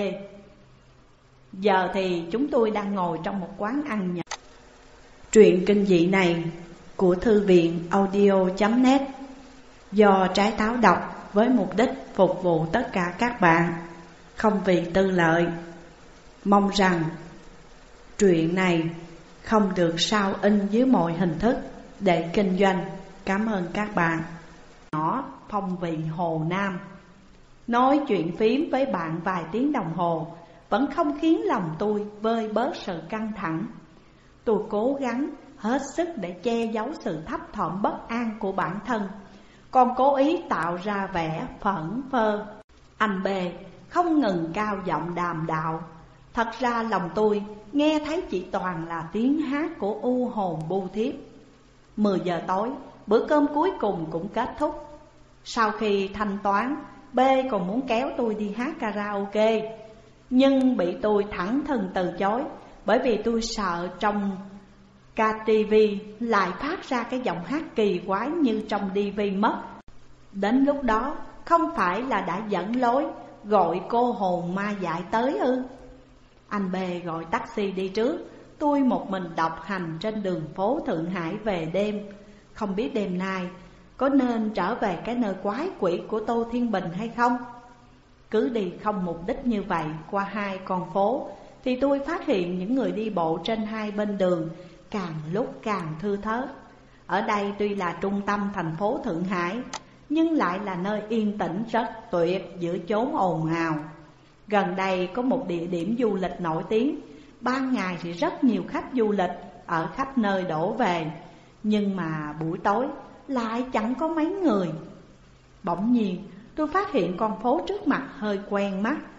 Giờ thì chúng tôi đang ngồi trong một quán ăn nhỏ. Truyện kinh dị này của thư viện audio chấm net do Trái Táo đọc với mục đích phục vụ tất cả các bạn, không vì tư lợi. Mong rằng truyện này không được sao in dưới mọi hình thức để kinh doanh. Cảm ơn các bạn. Nhỏ phong vị Hồ Nam, nói chuyện phím với bạn vài tiếng đồng hồ vẫn không khiến lòng tôi vơi bớt sự căng thẳng. Tôi cố gắng hết sức để che giấu sự thấp thỏm bất an của bản thân, còn cố ý tạo ra vẻ phẫn phơ. Anh B không ngừng cao giọng đàm đạo. Thật ra lòng tôi nghe thấy chỉ toàn là tiếng hát của u hồn bu thiếp. Mười giờ tối, bữa cơm cuối cùng cũng kết thúc. Sau khi thanh toán, B còn muốn kéo tôi đi hát karaoke, nhưng bị tôi thẳng thừng từ chối, bởi vì tôi sợ trong ca tê vê lại phát ra cái giọng hát kỳ quái như trong đê vê mất. Đến lúc đó không phải là đã dẫn lối gọi cô hồn ma dại tới ư? Anh B gọi taxi đi trước. Tôi một mình độc hành trên đường phố Thượng Hải về đêm. Không biết đêm nay có nên trở về cái nơi quái quỷ của Tô Thiên Bình hay không? Cứ đi không mục đích như vậy qua hai con phố thì tôi phát hiện những người đi bộ trên hai bên đường càng lúc càng thưa thớt. Ở đây tuy là trung tâm thành phố Thượng Hải, nhưng lại là nơi yên tĩnh rất tuyệt giữa chốn ồn ào. Gần đây có một địa điểm du lịch nổi tiếng. Ban ngày thì rất nhiều khách du lịch ở khắp nơi đổ về, nhưng mà buổi tối lại chẳng có mấy người. Bỗng nhiên tôi phát hiện con phố trước mặt hơi quen mắt.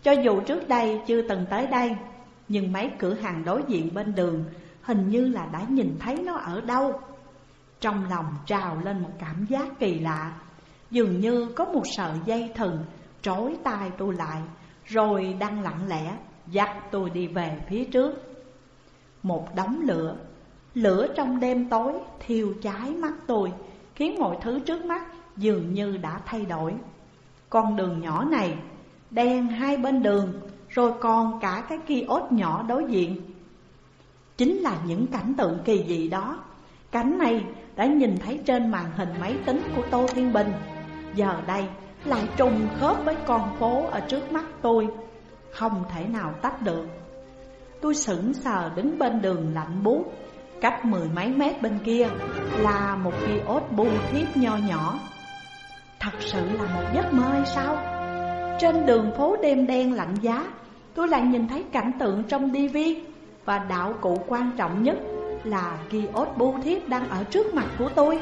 Cho dù trước đây chưa từng tới đây, nhưng mấy cửa hàng đối diện bên đường hình như là đã nhìn thấy nó ở đâu. Trong lòng trào lên một cảm giác kỳ lạ, dường như có một sợi dây thừng trói tay tôi lại, rồi đang lặng lẽ dắt tôi đi về phía trước. Một đống lửa, lửa trong đêm tối thiêu cháy mắt tôi, khiến mọi thứ trước mắt dường như đã thay đổi. Con đường nhỏ này, đèn hai bên đường, rồi còn cả cái kiosk nhỏ đối diện. Chính là những cảnh tượng kỳ dị đó. Cảnh này đã nhìn thấy trên màn hình máy tính của Tô Thiên Bình, giờ đây lại trùng khớp với con phố ở trước mắt tôi, không thể nào tách được. Tôi sững sờ đứng bên đường lạnh buốt. Cách mười mấy mét bên kia là một kiosk bu thiếp nho nhỏ. Thật sự là một giấc mơ hay sao? Trên đường phố đêm đen lạnh giá, tôi lại nhìn thấy cảnh tượng trong ti vi. Và đạo cụ quan trọng nhất là kiosk bu thiếp đang ở trước mặt của tôi.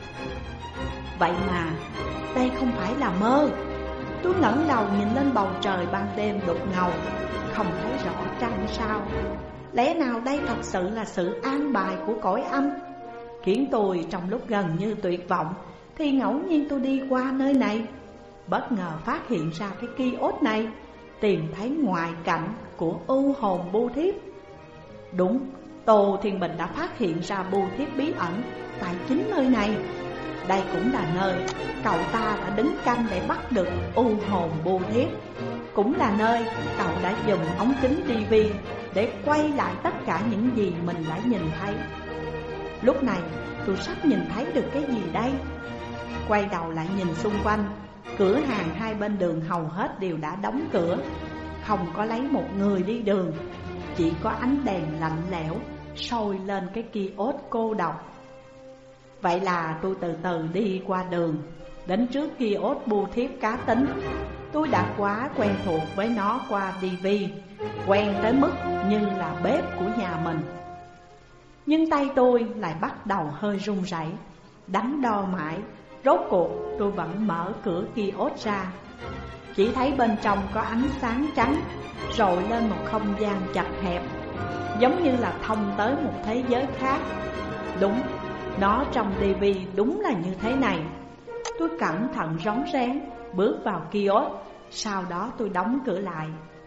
Vậy mà đây không phải là mơ. Tôi ngẩng đầu nhìn lên bầu trời ban đêm đục ngầu, không thấy rõ trăng sao. Lẽ nào đây thật sự là sự an bài của cõi âm? Khiến tôi trong lúc gần như tuyệt vọng, thì ngẫu nhiên tôi đi qua nơi này, bất ngờ phát hiện ra cái kiosk này, tìm thấy ngoại cảnh của u hồn bu thiếp. Đúng, Tô Thiên Bình đã phát hiện ra bu thiếp bí ẩn tại chính nơi này. Đây cũng là nơi cậu ta đã đứng canh để bắt được u hồn bu thiếp, cũng là nơi cậu đã dùng ống kính ti vi để quay lại tất cả những gì mình đã nhìn thấy. Lúc này tôi sắp nhìn thấy được cái gì đây? Quay đầu lại nhìn xung quanh, cửa hàng hai bên đường hầu hết đều đã đóng cửa, không có lấy một người đi đường, chỉ có ánh đèn lạnh lẽo soi lên cái kiosk cô độc. Vậy là tôi từ từ đi qua đường, đến trước kiosk bu thiếp cá tính. Tôi đã quá quen thuộc với nó qua ti vi, quen tới mức như là bếp của nhà mình. Nhưng tay tôi lại bắt đầu hơi run rẩy. Đắn đo mãi, rốt cuộc tôi vẫn mở cửa kiosk ra. Chỉ thấy bên trong có ánh sáng trắng rọi lên một không gian chật hẹp, giống như là thông tới một thế giới khác. Đúng, nó trong ti vi đúng là như thế này. Tôi cẩn thận rón rén bước vào kiosk, sau đó tôi đóng cửa lại.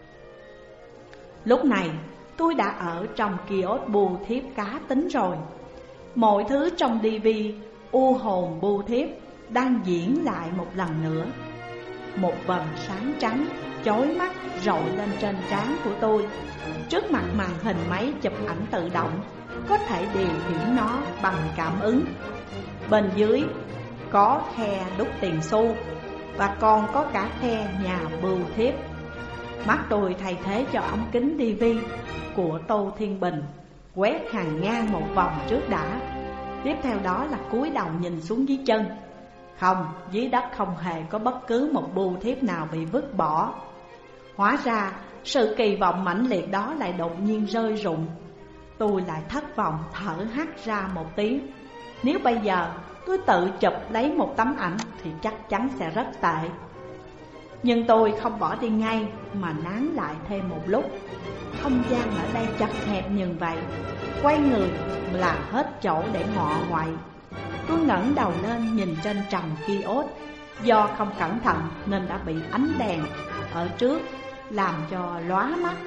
Lúc này tôi đã ở trong kiosk bu thiếp cá tính rồi. Mọi thứ trong ti vi u hồn bu thiếp đang diễn lại một lần nữa. Một vầng sáng trắng chói mắt rọi lên trên trán của tôi. Trước mặt màn hình máy chụp ảnh tự động, có thể điều khiển nó bằng cảm ứng. Bên dưới có khe đút tiền xu, và còn có cả khe nhà bưu thiếp. Mắt tôi thay thế cho ống kính ti vi của Tô Thiên Bình, quét hàng ngang một vòng trước đã. Tiếp theo đó là cúi đầu nhìn xuống dưới chân. Không, dưới đất không hề có bất cứ một bưu thiếp nào bị vứt bỏ. Hóa ra sự kỳ vọng mãnh liệt đó lại đột nhiên rơi rụng. Tôi lại thất vọng thở hắt ra một tiếng. Nếu bây giờ tôi tự chụp lấy một tấm ảnh thì chắc chắn sẽ rất tệ. Nhưng tôi không bỏ đi ngay mà nán lại thêm một lúc. Không gian ở đây chật hẹp như vậy, quay người là hết chỗ để ngọ ngoại. Tôi ngẩng đầu lên nhìn trên trần kiosk. Do không cẩn thận nên đã bị ánh đèn ở trước làm cho lóa mắt.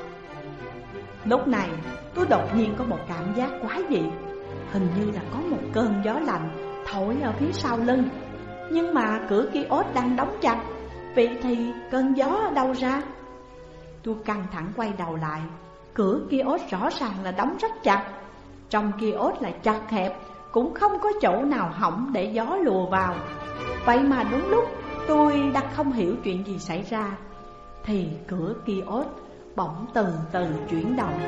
Lúc này tôi đột nhiên có một cảm giác quái dị, hình như là có một cơn gió lạnh thổi ở phía sau lưng. Nhưng mà cửa kiosk đang đóng chặt, vậy thì cơn gió ở đâu ra? Tôi căng thẳng quay đầu lại. Cửa kiosk rõ ràng là đóng rất chặt. Trong kiosk lại chật hẹp, cũng không có chỗ nào hỏng để gió lùa vào. Vậy mà đúng lúc tôi đang không hiểu chuyện gì xảy ra, thì cửa kiosk bỗng từ từ chuyển động.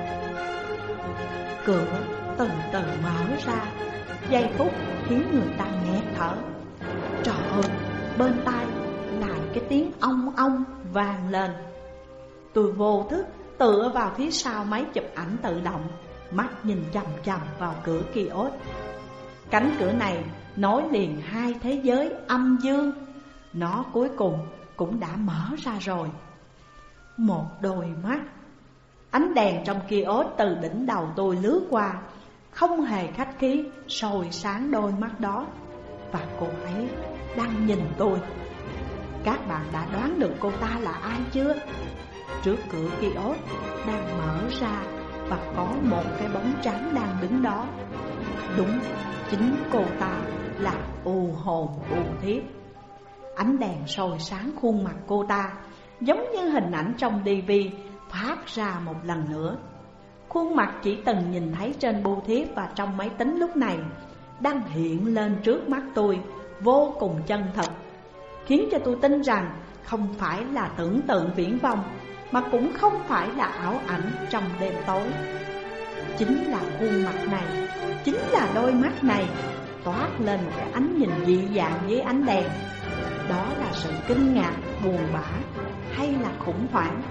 Cửa từ từ mở ra, giây phút khiến người ta nghẹt thở. Trời ơi, bên tai lại cái tiếng ong ong vang lên. Tôi vô thức tựa vào phía sau máy chụp ảnh tự động, mắt nhìn chằm chằm vào cửa kiosk. Cánh cửa này nối liền hai thế giới âm dương. Nó cuối cùng cũng đã mở ra rồi. một đôi mắt. Ánh đèn trong kiosk từ đỉnh đầu tôi lướt qua, không hề khách khí soi sáng đôi mắt đó. Và cô ấy đang nhìn tôi. Các bạn đã đoán được cô ta là ai chưa? Trước cửa kiosk đang mở ra và có một cái bóng trắng đang đứng đó. Đúng, chính cô ta là U Hồn U Thiếp. Ánh đèn soi sáng khuôn mặt cô ta, giống như hình ảnh trong ti vi phát ra một lần nữa. Khuôn mặt chỉ từng nhìn thấy trên bưu thiếp và trong máy tính lúc này đang hiện lên trước mắt tôi, vô cùng chân thật, khiến cho tôi tin rằng không phải là tưởng tượng viễn vông, mà cũng không phải là ảo ảnh trong đêm tối. Chính là khuôn mặt này, chính là đôi mắt này toát lên một cái ánh nhìn dị dạng dưới ánh đèn. Đó là sự kinh ngạc, buồn bã hay là khủng hoảng?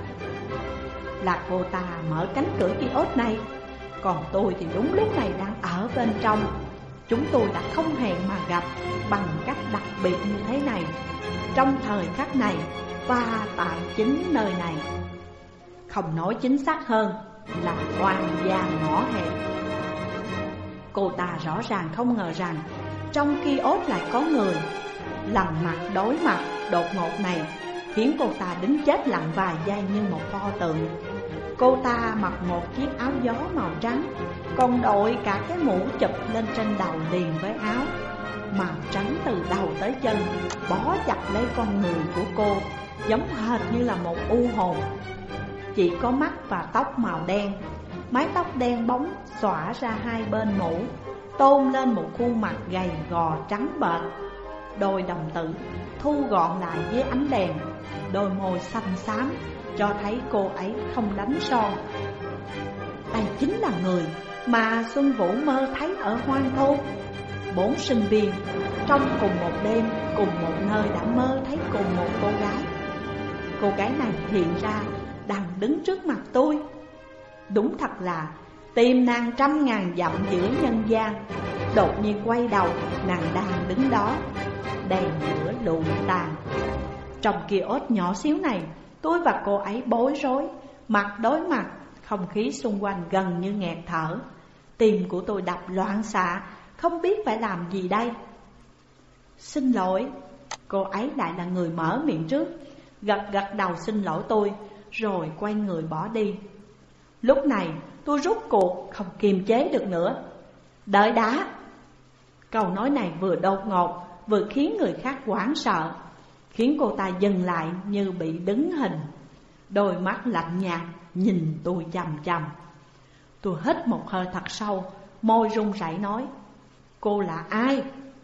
Là cô ta mở cánh cửa kiosk này, còn tôi thì đúng lúc này đang ở bên trong. Chúng tôi đã không hẹn mà gặp bằng cách đặc biệt như thế này, trong thời khắc này và tại chính nơi này. Không nói chính xác hơn là oan gia ngõ hẹp. Cô ta rõ ràng không ngờ rằng trong kiosk lại có người. Lần mặt đối mặt đột ngột này khiến cô ta đứng chết lặng vài giây như một pho tượng. Cô ta mặc một chiếc áo gió màu trắng, còn đội cả cái mũ chụp lên trên đầu liền với áo màu trắng từ đầu tới chân, bó chặt lấy con người của cô, giống hệt như là một u hồn. Chỉ có mắt và tóc màu đen, mái tóc đen bóng xõa ra hai bên mũ, tôn lên một khuôn mặt gầy gò trắng bệch. Đôi đồng tử thu gọn lại dưới ánh đèn, đôi môi xanh xám cho thấy cô ấy không đánh son. Đây chính là người mà Xuân Vũ mơ thấy ở Hoang Thôn. Bốn sinh viên trong cùng một đêm, cùng một nơi đã mơ thấy cùng một cô gái. Cô gái này hiện ra đang đứng trước mặt tôi. Đúng thật là tim nàng trăm ngàn dặm giữa nhân gian. Đột nhiên quay đầu, nàng đang đứng đó, đèn lửa lụi tàn. Trong kiosk nhỏ xíu này, tôi và cô ấy bối rối, mặt đối mặt, không khí xung quanh gần như nghẹt thở. Tim của tôi đập loạn xạ, không biết phải làm gì đây. Xin lỗi. Cô ấy lại là người mở miệng trước, gật gật đầu xin lỗi tôi, rồi quay người bỏ đi. Lúc này tôi rút cuộc không kiềm chế được nữa. Đợi đã. Câu nói này vừa đột ngột, vừa khiến người khác hoảng sợ, khiến cô ta dừng lại như bị đứng hình. Đôi mắt lạnh nhạt nhìn tôi chằm chằm. Tôi hít một hơi thật sâu, môi run rẩy nói: cô là ai?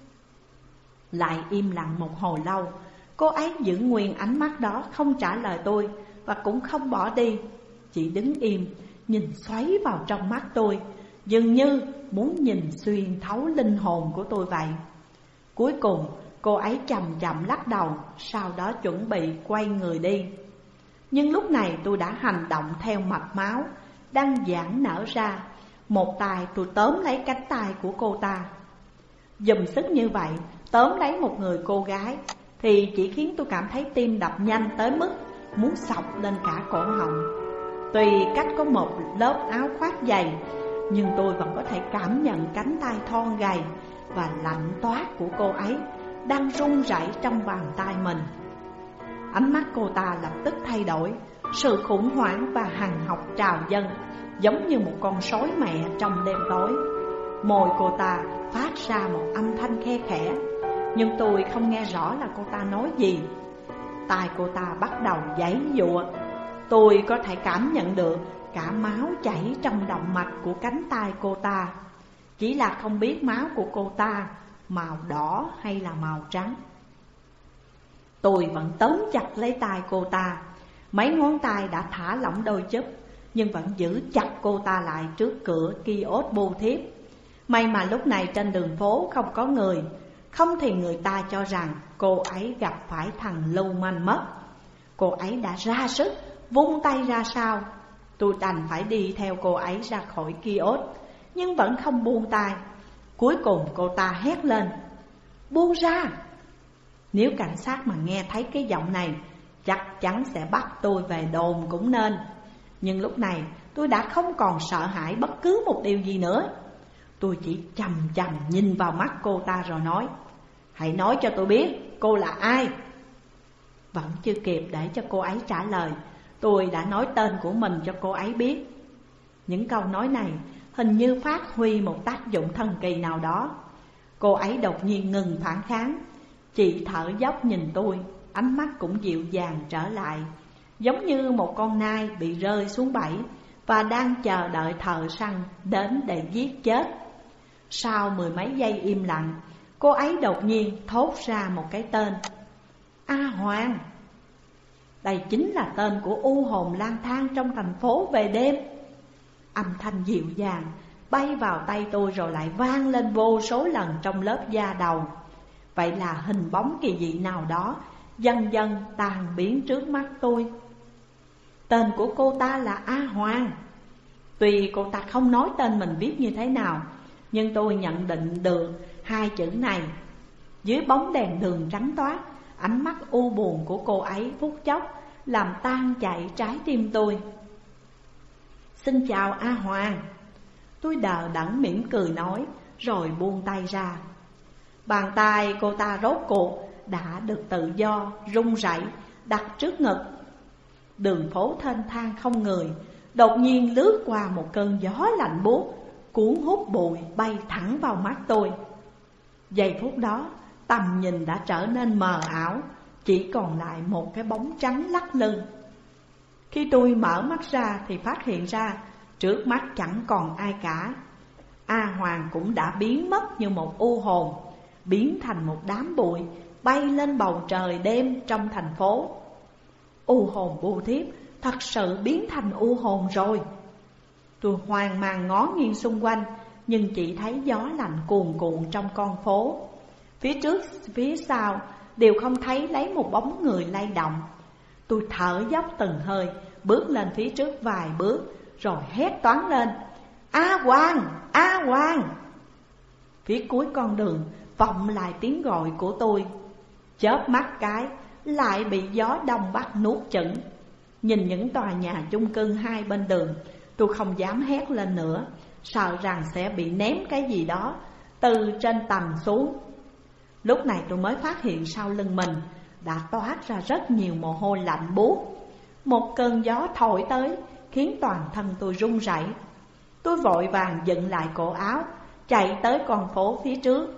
Lại im lặng một hồi lâu. Cô ấy giữ nguyên ánh mắt đó, không trả lời tôi và cũng không bỏ đi, chỉ đứng im, nhìn xoáy vào trong mắt tôi, dường như muốn nhìn xuyên thấu linh hồn của tôi vậy. Cuối cùng cô ấy chậm chậm lắc đầu, sau đó chuẩn bị quay người đi. Nhưng lúc này tôi đã hành động theo mạch máu đang giãn nở ra. Một tay tôi tóm lấy cánh tay của cô ta. Dùm sức như vậy, tóm lấy một người cô gái thì chỉ khiến tôi cảm thấy tim đập nhanh tới mức muốn xộc lên cả cổ họng. Tuy cách có một lớp áo khoác dày, nhưng tôi vẫn có thể cảm nhận cánh tay thon gầy và lạnh toát của cô ấy đang run rẩy trong bàn tay mình. Ánh mắt cô ta lập tức thay đổi, sự khủng hoảng và hằn học trào dâng, giống như một con sói mẹ trong đêm tối. Môi cô ta phát ra một âm thanh khe khẽ, nhưng tôi không nghe rõ là cô ta nói gì. Tai cô ta bắt đầu giãy giụa. Tôi có thể cảm nhận được cả máu chảy trong động mạch của cánh tay cô ta, chỉ là không biết máu của cô ta màu đỏ hay là màu trắng. Tôi vẫn tóm chặt lấy tay cô ta. Mấy ngón tay đã thả lỏng đôi chút, nhưng vẫn giữ chặt cô ta lại trước cửa kiosk bưu thiếp. May mà lúc này trên đường phố không có người, không thì người ta cho rằng cô ấy gặp phải thằng lưu manh mất. Cô ấy đã ra sức vung tay ra sau. Tôi đành phải đi theo cô ấy ra khỏi kiosk, nhưng vẫn không buông tay. Cuối cùng cô ta hét lên: buông ra! Nếu cảnh sát mà nghe thấy cái giọng này, chắc chắn sẽ bắt tôi về đồn cũng nên. Nhưng lúc này tôi đã không còn sợ hãi bất cứ một điều gì nữa. Tôi chỉ chằm chằm nhìn vào mắt cô ta rồi nói: hãy nói cho tôi biết cô là ai. Vẫn chưa kịp để cho cô ấy trả lời, tôi đã nói tên của mình cho cô ấy biết. Những câu nói này hình như phát huy một tác dụng thần kỳ nào đó. Cô ấy đột nhiên ngừng phản kháng, chỉ thở dốc nhìn tôi, ánh mắt cũng dịu dàng trở lại, giống như một con nai bị rơi xuống bẫy và đang chờ đợi thợ săn đến để giết chết. Sau mười mấy giây im lặng, cô ấy đột nhiên thốt ra một cái tên: A Hoàng. Đây chính là tên của u hồn lang thang trong thành phố về đêm. Âm thanh dịu dàng bay vào tay tôi rồi lại vang lên vô số lần trong lớp da đầu. Vậy là hình bóng kỳ dị nào đó dần dần tan biến trước mắt tôi. Tên của cô ta là A Hoàng. Tuy cô ta không nói tên mình viết như thế nào, nhưng tôi nhận định được hai chữ này. Dưới bóng đèn đường trắng toát, ánh mắt u buồn của cô ấy phút chốc làm tan chảy trái tim tôi. Xin chào A Hoàng. Tôi đờ đẫn mỉm cười nói, rồi buông tay ra. Bàn tay cô ta rốt cuộc đã được tự do rung rẩy đặt trước ngực. Đường phố thênh thang không người, đột nhiên lướt qua một cơn gió lạnh buốt, cuốn hút bụi bay thẳng vào mắt tôi. Giây phút đó, tầm nhìn đã trở nên mờ ảo, chỉ còn lại một cái bóng trắng lắc lư. Khi tôi mở mắt ra thì phát hiện ra trước mắt chẳng còn ai cả. A Hoàng cũng đã biến mất như một u hồn, biến thành một đám bụi bay lên bầu trời đêm trong thành phố. U hồn Bưu Thiếp thật sự biến thành u hồn rồi. Tôi hoang mang ngó nghiêng xung quanh, nhưng chỉ thấy gió lạnh cuồn cuộn trong con phố. Phía trước, phía sau đều không thấy lấy một bóng người lay động. Tôi thở dốc từng hơi, bước lên phía trước vài bước, rồi hét toáng lên: A Hoàng! A Hoàng! Phía cuối con đường vọng lại tiếng gọi của tôi. Chớp mắt cái lại bị gió đông bắc nuốt chửng. Nhìn những tòa nhà chung cư hai bên đường, tôi không dám hét lên nữa, sợ rằng sẽ bị ném cái gì đó từ trên tầng xuống. Lúc này tôi mới phát hiện sau lưng mình đã toát ra rất nhiều mồ hôi lạnh buốt. Một cơn gió thổi tới khiến toàn thân tôi run rẩy. Tôi vội vàng dựng lại cổ áo, chạy tới con phố phía trước.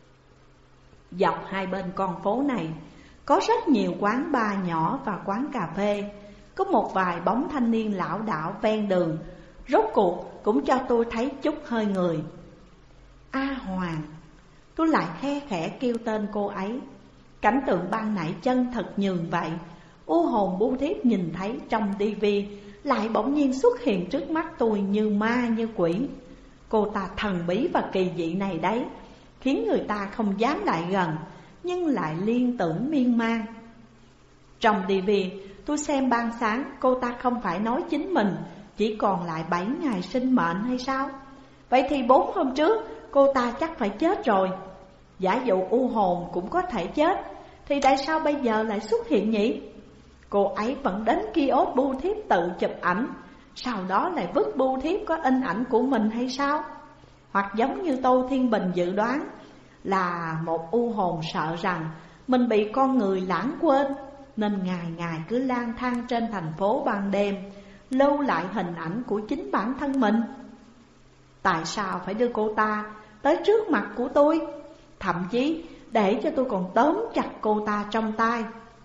Dọc hai bên con phố này có rất nhiều quán bar nhỏ và quán cà phê. Có một vài bóng thanh niên lảo đảo ven đường. Rốt cuộc cũng cho tôi thấy chút hơi người. A Hoàng. Tôi lại khe khẽ kêu tên cô ấy. Cảnh tượng ban nãy chân thật nhường vậy. U hồn Bưu Thiếp nhìn thấy trong tivi lại bỗng nhiên xuất hiện trước mắt tôi như ma như quỷ. Cô ta thần bí và kỳ dị này đấy, khiến người ta không dám lại gần, nhưng lại liên tưởng miên man. Trong tivi tôi xem ban sáng, cô ta không phải nói chính mình chỉ còn lại bảy ngày sinh mệnh hay sao? Vậy thì bốn hôm trước cô ta chắc phải chết rồi. Giả dụ u hồn cũng có thể chết, thì tại sao bây giờ lại xuất hiện nhỉ? Cô ấy vẫn đến kiosk Bưu Thiếp tự chụp ảnh, sau đó lại vứt Bưu Thiếp có in ảnh của mình hay sao? Hoặc giống như Tô Thiên Bình dự đoán, là một u hồn sợ rằng mình bị con người lãng quên, nên ngày ngày cứ lang thang trên thành phố ban đêm, lưu lại hình ảnh của chính bản thân mình. Tại sao phải đưa cô ta tới trước mặt của tôi, thậm chí để cho tôi còn tóm chặt cô ta trong tay,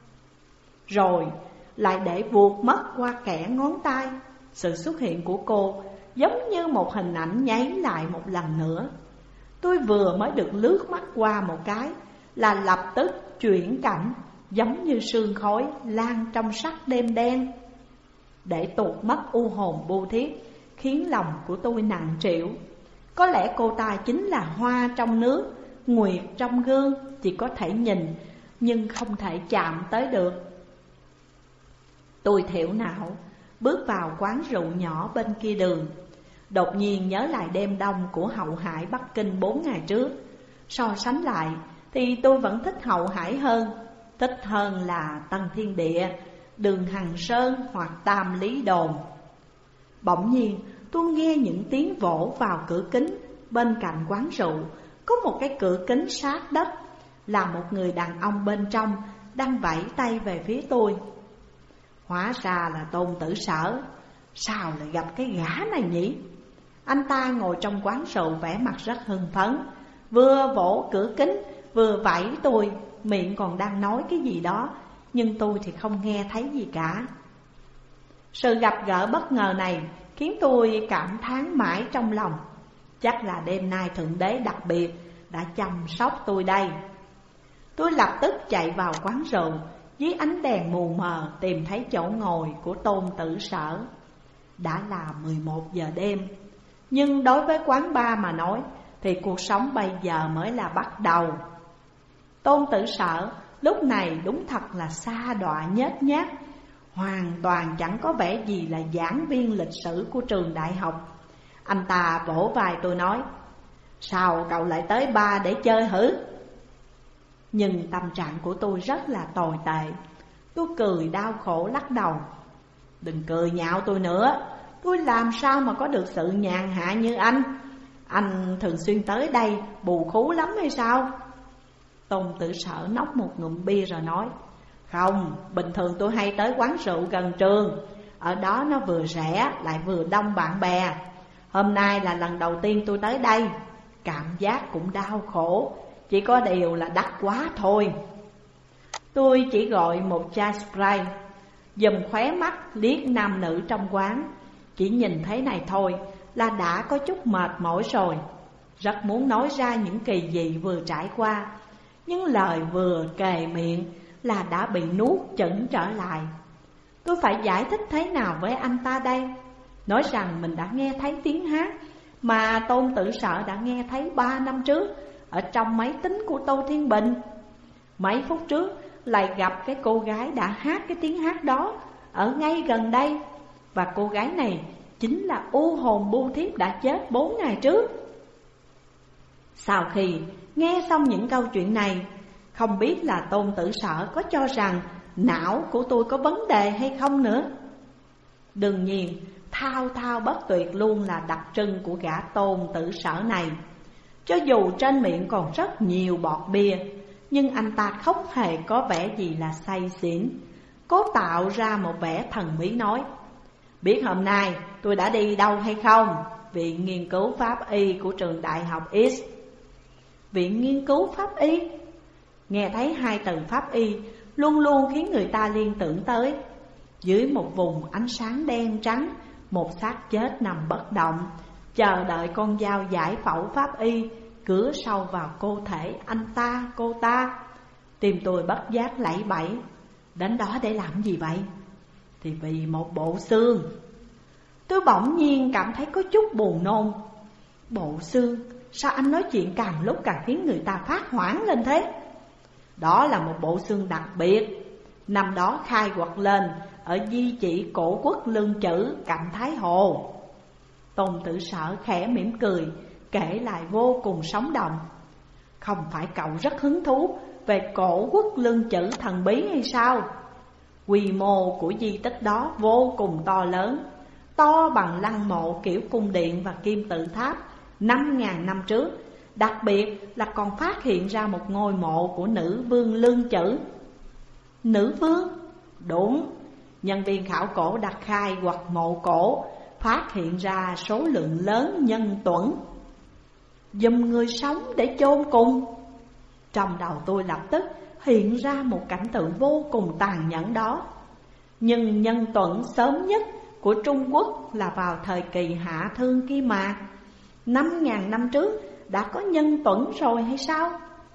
rồi lại để vuột mất qua kẽ ngón tay? Sự xuất hiện của cô giống như một hình ảnh nháy lại một lần nữa. Tôi vừa mới được lướt mắt qua một cái là lập tức chuyển cảnh, giống như sương khói lan trong sắc đêm đen. Để tuột mất u hồn Bưu Thiếp khiến lòng của tôi nặng trĩu. Có lẽ cô ta chính là hoa trong nước, nguyệt trong gương, chỉ có thể nhìn nhưng không thể chạm tới được. Tôi thểu não bước vào quán rượu nhỏ bên kia đường. Đột nhiên nhớ lại đêm đông của Hậu Hải Bắc Kinh bốn ngày trước. So sánh lại thì tôi vẫn thích Hậu Hải hơn. thích hơn là Tân Thiên Địa, Đường Hằng Sơn hoặc Tam Lý Đồn. Bỗng nhiên tôi nghe những tiếng vỗ vào cửa kính. Bên cạnh quán rượu có một cái cửa kính sát đất, là một người đàn ông bên trong đang vẫy tay về phía tôi. Hóa ra là Tôn Tử Sở. Sao lại gặp cái gã này nhỉ? Anh ta ngồi trong quán rượu vẻ mặt rất hưng phấn, vừa vỗ cửa kính vừa vẫy tôi, miệng còn đang nói cái gì đó, nhưng tôi thì không nghe thấy gì cả. Sự gặp gỡ bất ngờ này khiến tôi cảm thán mãi trong lòng. Chắc là đêm nay Thượng Đế đặc biệt đã chăm sóc tôi đây. Tôi lập tức chạy vào quán rượu, dưới ánh đèn mù mờ tìm thấy chỗ ngồi của Tôn Tử Sở. Đã là mười một giờ đêm, nhưng đối với quán bar mà nói thì cuộc sống bây giờ mới là bắt đầu. Tôn Tử Sở lúc này đúng thật là sa đọa nhếch nhác, hoàn toàn chẳng có vẻ gì là giảng viên lịch sử của trường đại học. Anh ta vỗ vai tôi nói: sao cậu lại tới bar để chơi hử? Nhưng tâm trạng của tôi rất là tồi tệ. Tôi cười đau khổ lắc đầu: đừng cười nhạo tôi nữa, tôi làm sao mà có được sự nhàn hạ như anh? Anh thường xuyên tới đây bù khú lắm hay sao? Tôn Tử Sở nốc một ngụm bia rồi nói: không, bình thường tôi hay tới quán rượu gần trường, ở đó nó vừa rẻ lại vừa đông bạn bè. Hôm nay là lần đầu tiên tôi tới đây, cảm giác cũng đau khổ, chỉ có điều là đắt quá thôi. Tôi chỉ gọi một chai Sprite, dùm khóe mắt liếc nam nữ trong quán. Chỉ nhìn thấy này thôi là đã có chút mệt mỏi rồi. Rất muốn nói ra những kỳ dị vừa trải qua, nhưng lời vừa kề miệng là đã bị nuốt chửng trở lại. Tôi phải giải thích thế nào với anh ta đây? Nói rằng mình đã nghe thấy tiếng hát mà Tôn Tử Sở đã nghe thấy ba năm trước ở trong máy tính của Tô Thiên Bình. Mấy phút trước lại gặp cái cô gái đã hát cái tiếng hát đó ở ngay gần đây. Và cô gái này chính là u hồn bu thiếp đã chết bốn ngày trước. Sau khi nghe xong những câu chuyện này, không biết là Tôn Tử Sở có cho rằng não của tôi có vấn đề hay không nữa. Đương nhiên thao thao bất tuyệt luôn là đặc trưng của gã Tôn Tử Sở này. Cho dù trên miệng còn rất nhiều bọt bia, nhưng anh ta không hề có vẻ gì là say xỉn, cố tạo ra một vẻ thần bí nói: biết hôm nay tôi đã đi đâu hay không? Viện nghiên cứu pháp y của trường đại học X. Viện nghiên cứu pháp y? Nghe thấy hai từ pháp y luôn luôn khiến người ta liên tưởng tới dưới một vùng ánh sáng đen trắng, một xác chết nằm bất động, chờ đợi con dao giải phẫu pháp y cứa sâu vào cơ thể anh ta, cô ta. Tim tôi bất giác lẫy bẫy. Đến đó để làm gì vậy? Thì vì một bộ xương. Tôi bỗng nhiên cảm thấy có chút buồn nôn. Bộ xương? Sao anh nói chuyện càng lúc càng khiến người ta phát hoảng lên thế? Đó là một bộ xương đặc biệt, năm đó khai quật lên ở di chỉ cổ quốc Lương Chữ cạnh Thái Hồ. Tôn Tử Sở khẽ mỉm cười, kể lại vô cùng sống động. Không phải cậu rất hứng thú về cổ quốc Lương Chữ thần bí hay sao? Quy mô của di tích đó vô cùng to lớn, to bằng lăng mộ kiểu cung điện và kim tự tháp năm ngàn năm trước. Đặc biệt là còn phát hiện ra một ngôi mộ của nữ vương Lương Chữ. Nữ vương? Đúng. Nhân viên khảo cổ đặt khai quật mộ cổ, phát hiện ra số lượng lớn nhân tuẫn, dùng người sống để chôn cùng. Trong đầu tôi lập tức hiện ra một cảnh tượng vô cùng tàn nhẫn đó. Nhưng nhân tuẫn sớm nhất của Trung Quốc là vào thời kỳ Hạ Thương kia mà. Năm ngàn năm trước đã có nhân tuẫn rồi hay sao?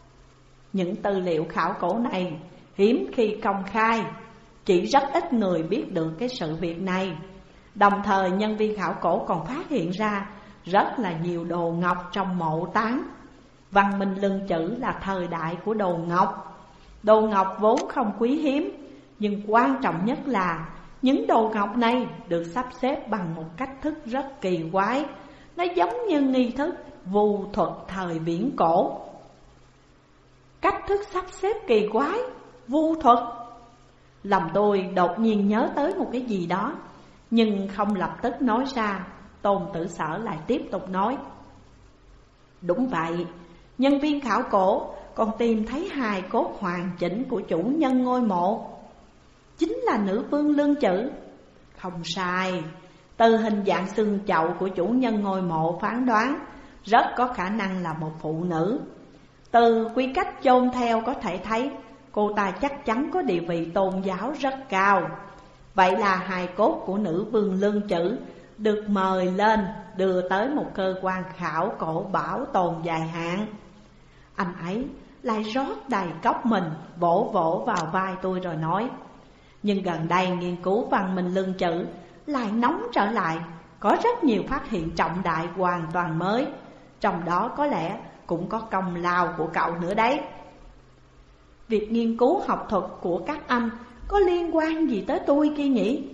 Những tư liệu khảo cổ này hiếm khi công khai, chỉ rất ít người biết được cái sự việc này. Đồng thời nhân viên khảo cổ còn phát hiện ra rất là nhiều đồ ngọc trong mộ táng. Văn minh Lương Chữ là thời đại của đồ ngọc. Đồ ngọc vốn không quý hiếm, nhưng quan trọng nhất là những đồ ngọc này được sắp xếp bằng một cách thức rất kỳ quái. Nó giống như nghi thức vu thuật thời viễn cổ. Cách thức sắp xếp kỳ quái? vu thuật. Lòng tôi đột nhiên nhớ tới một cái gì đó, nhưng không lập tức nói ra. Tôn Tử Sở lại tiếp tục nói: đúng vậy, nhân viên khảo cổ còn tìm thấy hài cốt hoàn chỉnh của chủ nhân ngôi mộ, chính là nữ vương Lương Chữ. Không sai, từ hình dạng xương chậu của chủ nhân ngôi mộ phán đoán rất có khả năng là một phụ nữ. Từ quy cách chôn theo có thể thấy cô ta chắc chắn có địa vị tôn giáo rất cao. Vậy là hài cốt của nữ vương Lương Chữ được mời lên đưa tới một cơ quan khảo cổ bảo tồn dài hạn. Anh ấy lại rót đầy cốc mình, vỗ vỗ vào vai tôi rồi nói: nhưng gần đây nghiên cứu văn minh Lương Chữ lại nóng trở lại, có rất nhiều phát hiện trọng đại hoàn toàn mới, trong đó có lẽ cũng có công lao của cậu nữa đấy. Việc nghiên cứu học thuật của các anh có liên quan gì tới tôi kia nhỉ?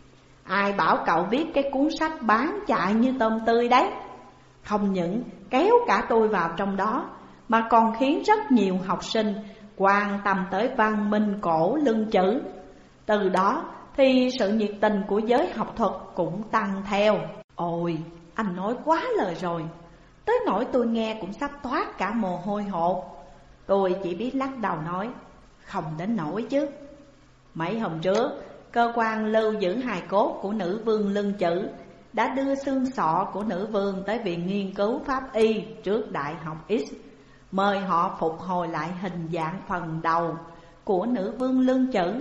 Ai bảo cậu viết cái cuốn sách bán chạy như tôm tươi đấy? Không những kéo cả tôi vào trong đó, mà còn khiến rất nhiều học sinh quan tâm tới văn minh cổ Lương Chữ. Từ đó thì sự nhiệt tình của giới học thuật cũng tăng theo. Ôi, anh nói quá lời rồi, tới nỗi tôi nghe cũng sắp toát cả mồ hôi hột. Tôi chỉ biết lắc đầu nói: không đến nỗi chứ. Mấy hôm trước, cơ quan lưu giữ hài cốt của nữ vương Lương Chữ đã đưa xương sọ của nữ vương tới Viện Nghiên cứu Pháp Y trước Đại học X, mời họ phục hồi lại hình dạng phần đầu của nữ vương Lương Chữ.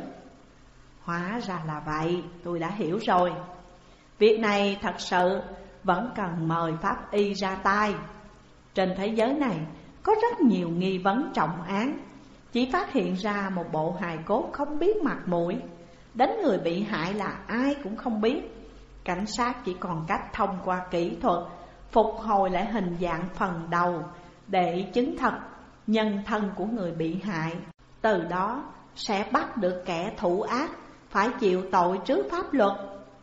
Hóa ra là vậy, tôi đã hiểu rồi. Việc này thật sự vẫn cần mời Pháp Y ra tay. Trên thế giới này có rất nhiều nghi vấn trọng án, chỉ phát hiện ra một bộ hài cốt không biết mặt mũi, đến người bị hại là ai cũng không biết. Cảnh sát chỉ còn cách thông qua kỹ thuật phục hồi lại hình dạng phần đầu để chứng thật nhân thân của người bị hại. Từ đó sẽ bắt được kẻ thủ ác phải chịu tội trước pháp luật.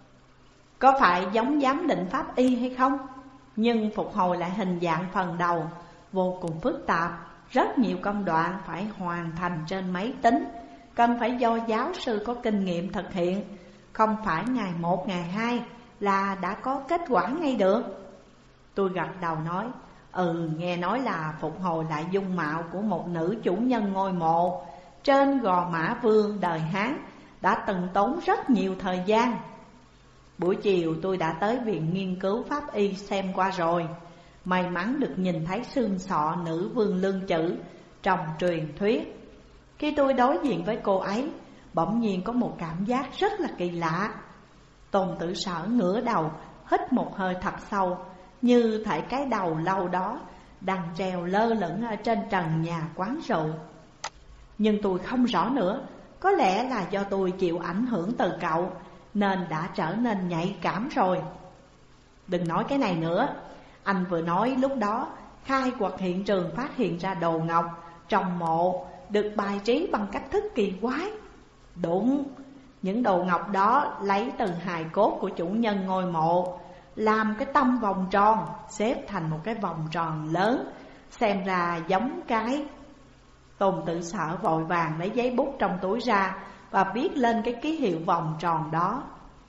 Có phải giống giám định pháp y hay không? Nhưng phục hồi lại hình dạng phần đầu vô cùng phức tạp, rất nhiều công đoạn phải hoàn thành trên máy tính, cần phải do giáo sư có kinh nghiệm thực hiện, không phải ngày một ngày hai là đã có kết quả ngay được. Tôi gật đầu nói: ừ, nghe nói là phục hồi lại dung mạo của một nữ chủ nhân ngôi mộ trên Gò Mã Vương đời Hán đã từng tốn rất nhiều thời gian. Buổi chiều tôi đã tới Viện Nghiên cứu Pháp Y xem qua rồi, may mắn được nhìn thấy xương sọ nữ vương Lương Chữ trong truyền thuyết. Khi tôi đối diện với cô ấy, bỗng nhiên có một cảm giác rất là kỳ lạ. Tôn Tử Sở ngửa đầu hít một hơi thật sâu, như thể cái đầu lâu đó đang treo lơ lửng ở trên trần nhà quán rượu. Nhưng tôi không rõ nữa, có lẽ là do tôi chịu ảnh hưởng từ cậu nên đã trở nên nhạy cảm rồi. Đừng nói cái này nữa, anh vừa nói lúc đó khai quật hiện trường phát hiện ra đồ ngọc trong mộ được bài trí bằng cách thức kỳ quái. Đúng, những đồ ngọc đó lấy từ hài cốt của chủ nhân ngôi mộ, làm cái tông vòng tròn xếp thành một cái vòng tròn lớn, xem ra giống cái. Tôn Tử Sở vội vàng lấy giấy bút trong túi ra và viết lên cái ký hiệu vòng tròn đó.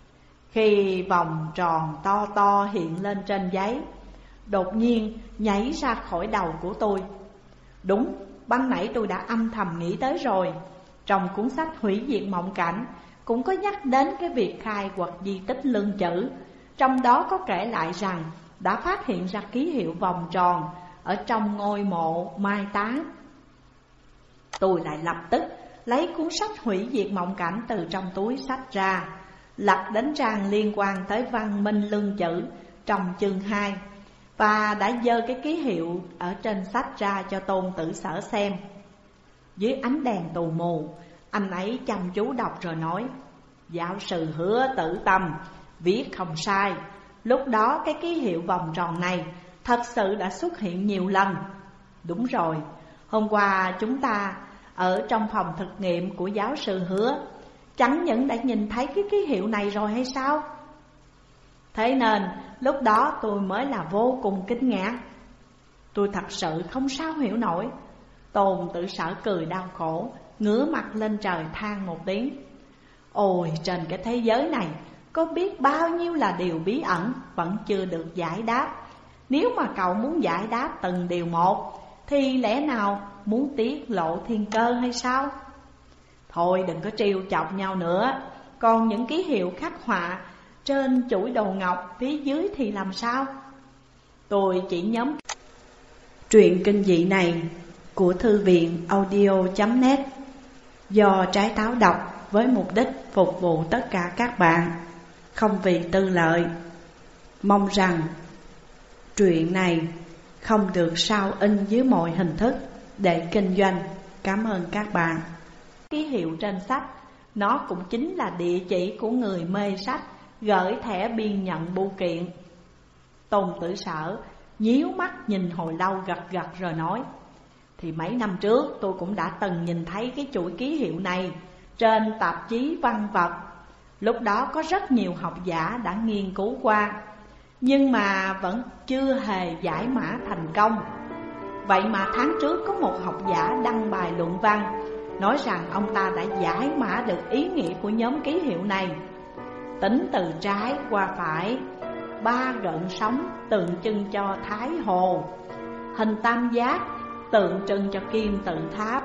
Khi vòng tròn to to hiện lên trên giấy, đột nhiên nhảy ra khỏi đầu của tôi. Đúng, ban nãy tôi đã âm thầm nghĩ tới rồi. Trong cuốn sách Hủy diệt mộng cảnh cũng có nhắc đến cái việc khai quật di tích Lương Chữ. Trong đó có kể lại rằng đã phát hiện ra ký hiệu vòng tròn ở trong ngôi mộ mai táng. Tôi lại lập tức lấy cuốn sách Hủy diệt mộng cảnh từ trong túi sách ra, lật đến trang liên quan tới văn minh Lương Chữ trong chương hai, và đã giơ cái ký hiệu ở trên sách ra cho Tôn Tử Sở xem. Dưới ánh đèn tù mù, anh ấy chăm chú đọc rồi nói: giáo sư Hứa Tử Tâm viết không sai. Lúc đó cái ký hiệu vòng tròn này thật sự đã xuất hiện nhiều lần. Đúng rồi, hôm qua chúng ta ở trong phòng thực nghiệm của giáo sư Hứa chẳng những đã nhìn thấy cái ký hiệu này rồi hay sao? Thế nên lúc đó tôi mới là vô cùng kinh ngạc. Tôi thật sự không sao hiểu nổi. Tôn Tử Sở cười đau khổ, ngửa mặt lên trời than một tiếng. Ôi, trên cái thế giới này có biết bao nhiêu là điều bí ẩn vẫn chưa được giải đáp. Nếu mà cậu muốn giải đáp từng điều một thì lẽ nào muốn tiết lộ thiên cơ hay sao? Thôi đừng có trêu chọc nhau nữa. Còn những ký hiệu khắc họa trên chuỗi đồ ngọc phía dưới thì làm sao? Tôi chỉ nhóm truyện kinh dị này của thư viện audio chấm net do Trái Táo đọc với mục đích phục vụ tất cả các bạn, không vì tư lợi. Mong rằng truyện này không được sao in dưới mọi hình thức để kinh doanh. Cảm ơn các bạn. Ký hiệu trên sách nó cũng chính là địa chỉ của người mê sách gửi thẻ biên nhận bưu kiện. Tôn Tử Sở nhíu mắt nhìn hồi lâu, gật gật rồi nói: Thì mấy năm trước tôi cũng đã từng nhìn thấy cái chuỗi ký hiệu này trên tạp chí văn vật. Lúc đó có rất nhiều học giả đã nghiên cứu qua, nhưng mà vẫn chưa hề giải mã thành công. Vậy mà tháng trước có một học giả đăng bài luận văn nói rằng ông ta đã giải mã được ý nghĩa của nhóm ký hiệu này. Tính từ trái qua phải, ba gợn sóng tượng trưng cho Thái Hồ, hình tam giác tượng trưng cho Kim Tự Tháp,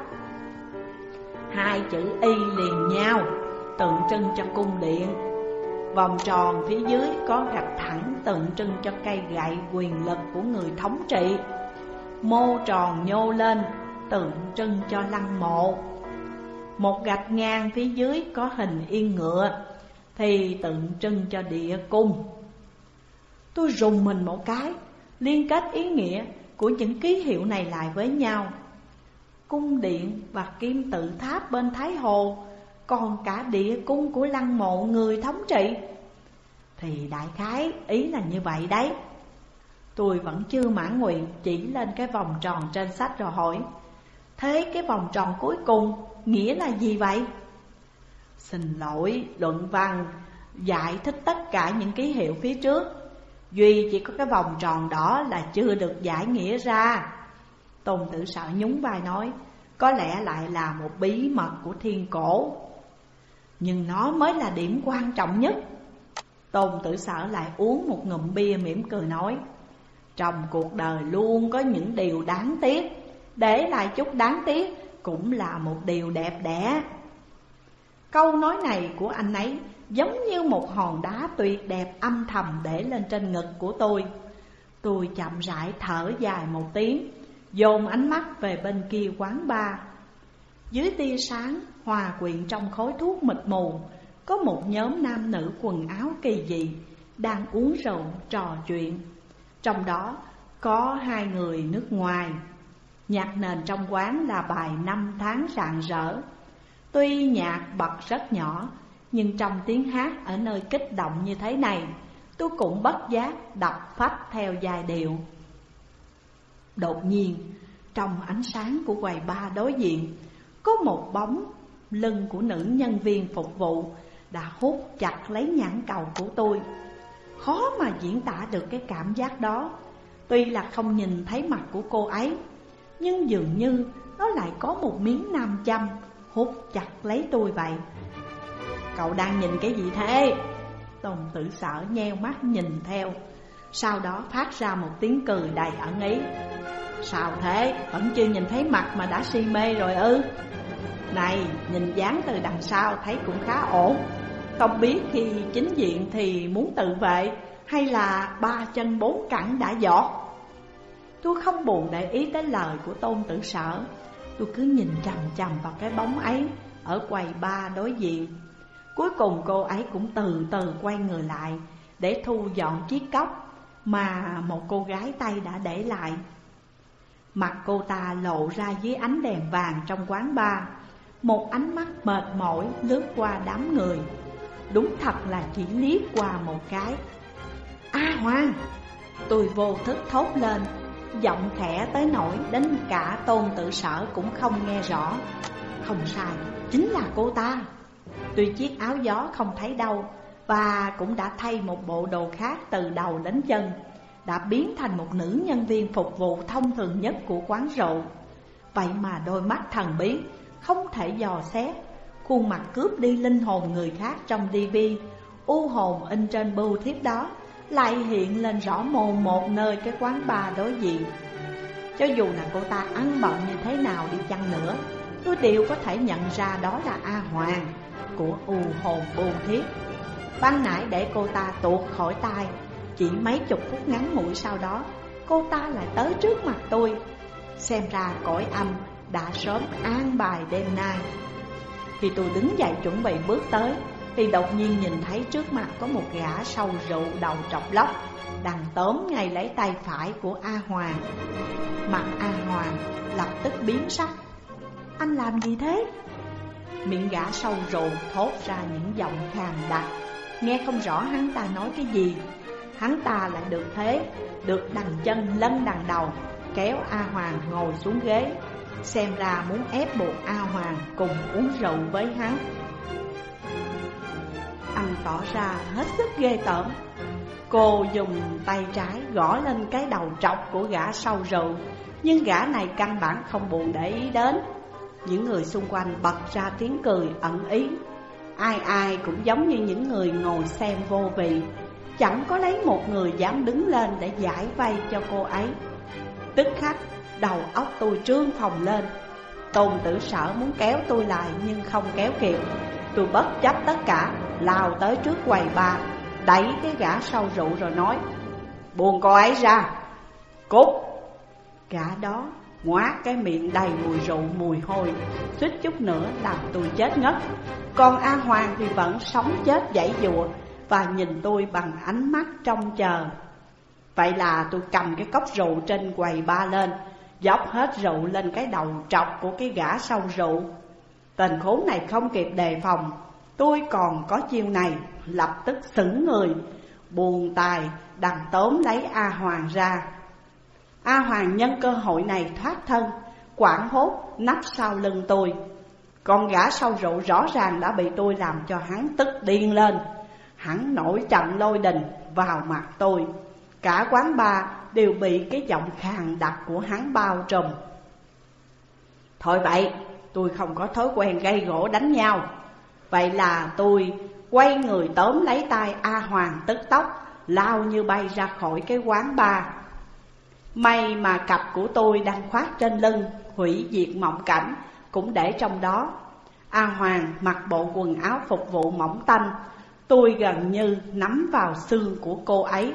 hai chữ Y liền nhau tượng trưng cho cung điện, vòng tròn phía dưới có gạch thẳng tượng trưng cho cây gậy quyền lực của người thống trị, mô tròn nhô lên tượng trưng cho lăng mộ, một gạch ngang phía dưới có hình yên ngựa thì tượng trưng cho địa cung. Tôi rùng mình một cái, liên kết ý nghĩa của những ký hiệu này lại với nhau. Cung điện và Kim Tự Tháp bên Thái Hồ, còn cả địa cung của lăng mộ người thống trị. Thì đại khái ý là như vậy đấy. Tôi vẫn chưa mãn nguyện, chỉ lên cái vòng tròn trên sách rồi hỏi: Thế cái vòng tròn cuối cùng nghĩa là gì vậy? Xin lỗi, luận văn giải thích tất cả những ký hiệu phía trước, duy chỉ có cái vòng tròn đó là chưa được giải nghĩa ra. Tôn Tử Sở nhún vai nói: Có lẽ lại là một bí mật của thiên cổ, nhưng nó mới là điểm quan trọng nhất. Tôn Tử Sở lại uống một ngụm bia mỉm cười nói: Trong cuộc đời luôn có những điều đáng tiếc, để lại chút đáng tiếc cũng là một điều đẹp đẽ. Câu nói này của anh ấy giống như một hòn đá tuyệt đẹp âm thầm để lên trên ngực của tôi. Tôi chậm rãi thở dài một tiếng, dồn ánh mắt về bên kia quán bar. Dưới tia sáng hòa quyện trong khói thuốc mịt mù, có một nhóm nam nữ quần áo kỳ dị đang uống rượu trò chuyện. Trong đó có hai người nước ngoài. Nhạc nền trong quán là bài Năm Tháng Rạng Rỡ. Tuy nhạc bật rất nhỏ, nhưng trong tiếng hát ở nơi kích động như thế này, tôi cũng bất giác đập phách theo giai điệu. Đột nhiên, trong ánh sáng của quầy bar đối diện, có một bóng lưng của nữ nhân viên phục vụ đã hút chặt lấy nhãn cầu của tôi. Khó mà diễn tả được cái cảm giác đó. Tuy là không nhìn thấy mặt của cô ấy, nhưng dường như nó lại có một miếng nam châm hút chặt lấy tôi vậy. Cậu đang nhìn cái gì thế? Tôn Tử Sở nheo mắt nhìn theo, sau đó phát ra một tiếng cười đầy ẩn ý. Sao thế? Vẫn chưa nhìn thấy mặt mà đã si mê rồi ư? Này, nhìn dáng từ đằng sau thấy cũng khá ổn. Không biết khi chính diện thì muốn tự vệ, hay là ba chân bốn cẳng đã giọt? Tôi không buồn để ý tới lời của Tôn Tử Sở. Tôi cứ nhìn chằm chằm vào cái bóng ấy ở quầy bar đối diện. Cuối cùng cô ấy cũng từ từ quay người lại để thu dọn chiếc cốc mà một cô gái Tây đã để lại. Mặt cô ta lộ ra dưới ánh đèn vàng trong quán bar, một ánh mắt mệt mỏi lướt qua đám người. Đúng thật là chỉ liếc qua một cái. A Hoàng! Tôi vô thức thốt lên, giọng khẽ tới nỗi đến cả Tôn Tử Sở cũng không nghe rõ. Không sai, chính là cô ta. Tuy chiếc áo gió không thấy đâu, và cũng đã thay một bộ đồ khác từ đầu đến chân, đã biến thành một nữ nhân viên phục vụ thông thường nhất của quán rượu. Vậy mà đôi mắt thần bí không thể dò xét, khuôn mặt cướp đi linh hồn người khác trong tivi, u hồn in trên bưu thiếp đó lại hiện lên rõ mồn một nơi cái quán bar đối diện. Cho dù là cô ta ăn bận như thế nào đi chăng nữa, tôi đều có thể nhận ra đó là A Hoàng của u hồn bưu thiếp. Ban nãy để cô ta tuột khỏi tay, chỉ mấy chục phút ngắn ngủi sau đó, cô ta lại tới trước mặt tôi. Xem ra cõi âm đã sớm an bài đêm nay. Khi tôi đứng dậy chuẩn bị bước tới, thì đột nhiên nhìn thấy trước mặt có một gã sâu rượu đầu trọc lóc đang tóm ngay lấy tay phải của A Hoàng. Mặt A Hoàng lập tức biến sắc. Anh làm gì thế? Miệng gã sâu rượu thốt ra những giọng khàn đặc, nghe không rõ hắn ta nói cái gì. Hắn ta lại được thế, được đằng chân lân đằng đầu, kéo A Hoàng ngồi xuống ghế, xem ra muốn ép buộc A Hoàng cùng uống rượu với hắn. Anh tỏ ra hết sức ghê tởm. Cô dùng tay trái gõ lên cái đầu trọc của gã sâu rượu, nhưng gã này căn bản không buồn để ý đến. Những người xung quanh bật ra tiếng cười ẩn ý. Ai ai cũng giống như những người ngồi xem vô vị, chẳng có lấy một người dám đứng lên để giải vây cho cô ấy. Tức khắc đầu óc tôi trương phồng lên. Tôn Tử Sở muốn kéo tôi lại nhưng không kéo kịp. Tôi bất chấp tất cả, lao tới trước quầy bar, đẩy cái gã sâu rượu rồi nói: buông cô ấy ra. Cút. Gã đó ngoác cái miệng đầy mùi rượu mùi hôi, suýt chút nữa làm tôi chết ngất. Còn A Hoàng thì vẫn sống chết giãy giụa và nhìn tôi bằng ánh mắt trông chờ. Vậy là tôi cầm cái cốc rượu trên quầy bar lên, dốc hết rượu lên cái đầu trọc của cái gã sâu rượu. Tên khốn này không kịp đề phòng, tôi còn có chiêu này, lập tức sững người, buông tay đằng tóm lấy A Hoàng ra. A Hoàng nhân cơ hội này thoát thân, hoảng hốt nấp sau lưng tôi. Còn gã sâu rượu rõ ràng đã bị tôi làm cho hắn tức điên lên. Hắn nổi trận lôi đình vào mặt tôi. Cả quán bar đều bị cái giọng khàn đặc của hắn bao trùm. Thôi vậy, tôi không có thói quen gây gổ đánh nhau. Vậy là tôi quay người tóm lấy tay A Hoàng, tức tốc lao như bay ra khỏi cái quán bar. May mà cặp của tôi đang khoác trên lưng, hủy diệt mộng cảnh cũng để trong đó. A Hoàng mặc bộ quần áo phục vụ mỏng tanh, tôi gần như nắm vào xương của cô ấy.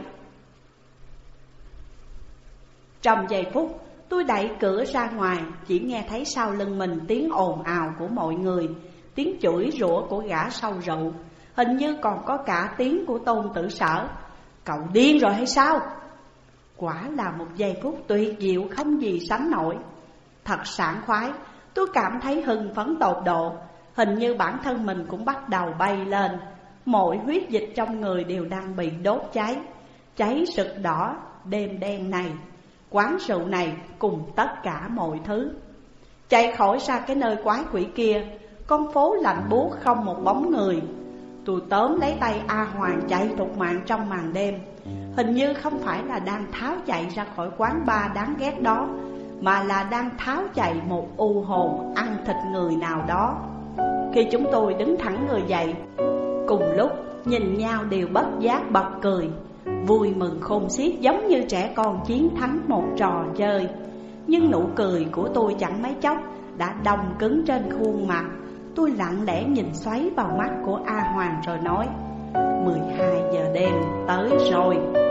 Trong giây phút tôi đẩy cửa ra ngoài, chỉ nghe thấy sau lưng mình tiếng ồn ào của mọi người, tiếng chửi rủa của gã sâu rượu, hình như còn có cả tiếng của Tôn Tử Sở. Cậu điên rồi hay sao? Quả là một giây phút tuyệt diệu không gì sánh nổi. Thật sảng khoái, tôi cảm thấy hưng phấn tột độ. Hình như bản thân mình cũng bắt đầu bay lên. Mọi huyết dịch trong người đều đang bị đốt cháy, cháy sực đỏ đêm đen này, quán rượu này cùng tất cả mọi thứ. Chạy khỏi ra cái nơi quái quỷ kia, con phố lạnh buốt không một bóng người. Tôi tóm lấy tay A Hoàng chạy thục mạng trong màn đêm. Hình như không phải là đang tháo chạy ra khỏi quán bar đáng ghét đó, mà là đang tháo chạy một u hồn ăn thịt người nào đó. Khi chúng tôi đứng thẳng người dậy, cùng lúc nhìn nhau đều bất giác bật cười, vui mừng khôn xiết giống như trẻ con chiến thắng một trò chơi. Nhưng nụ cười của tôi chẳng mấy chốc đã đông cứng trên khuôn mặt. Tôi lặng lẽ nhìn xoáy vào mắt của A Hoàng rồi nói: mười hai giờ đêm tới rồi.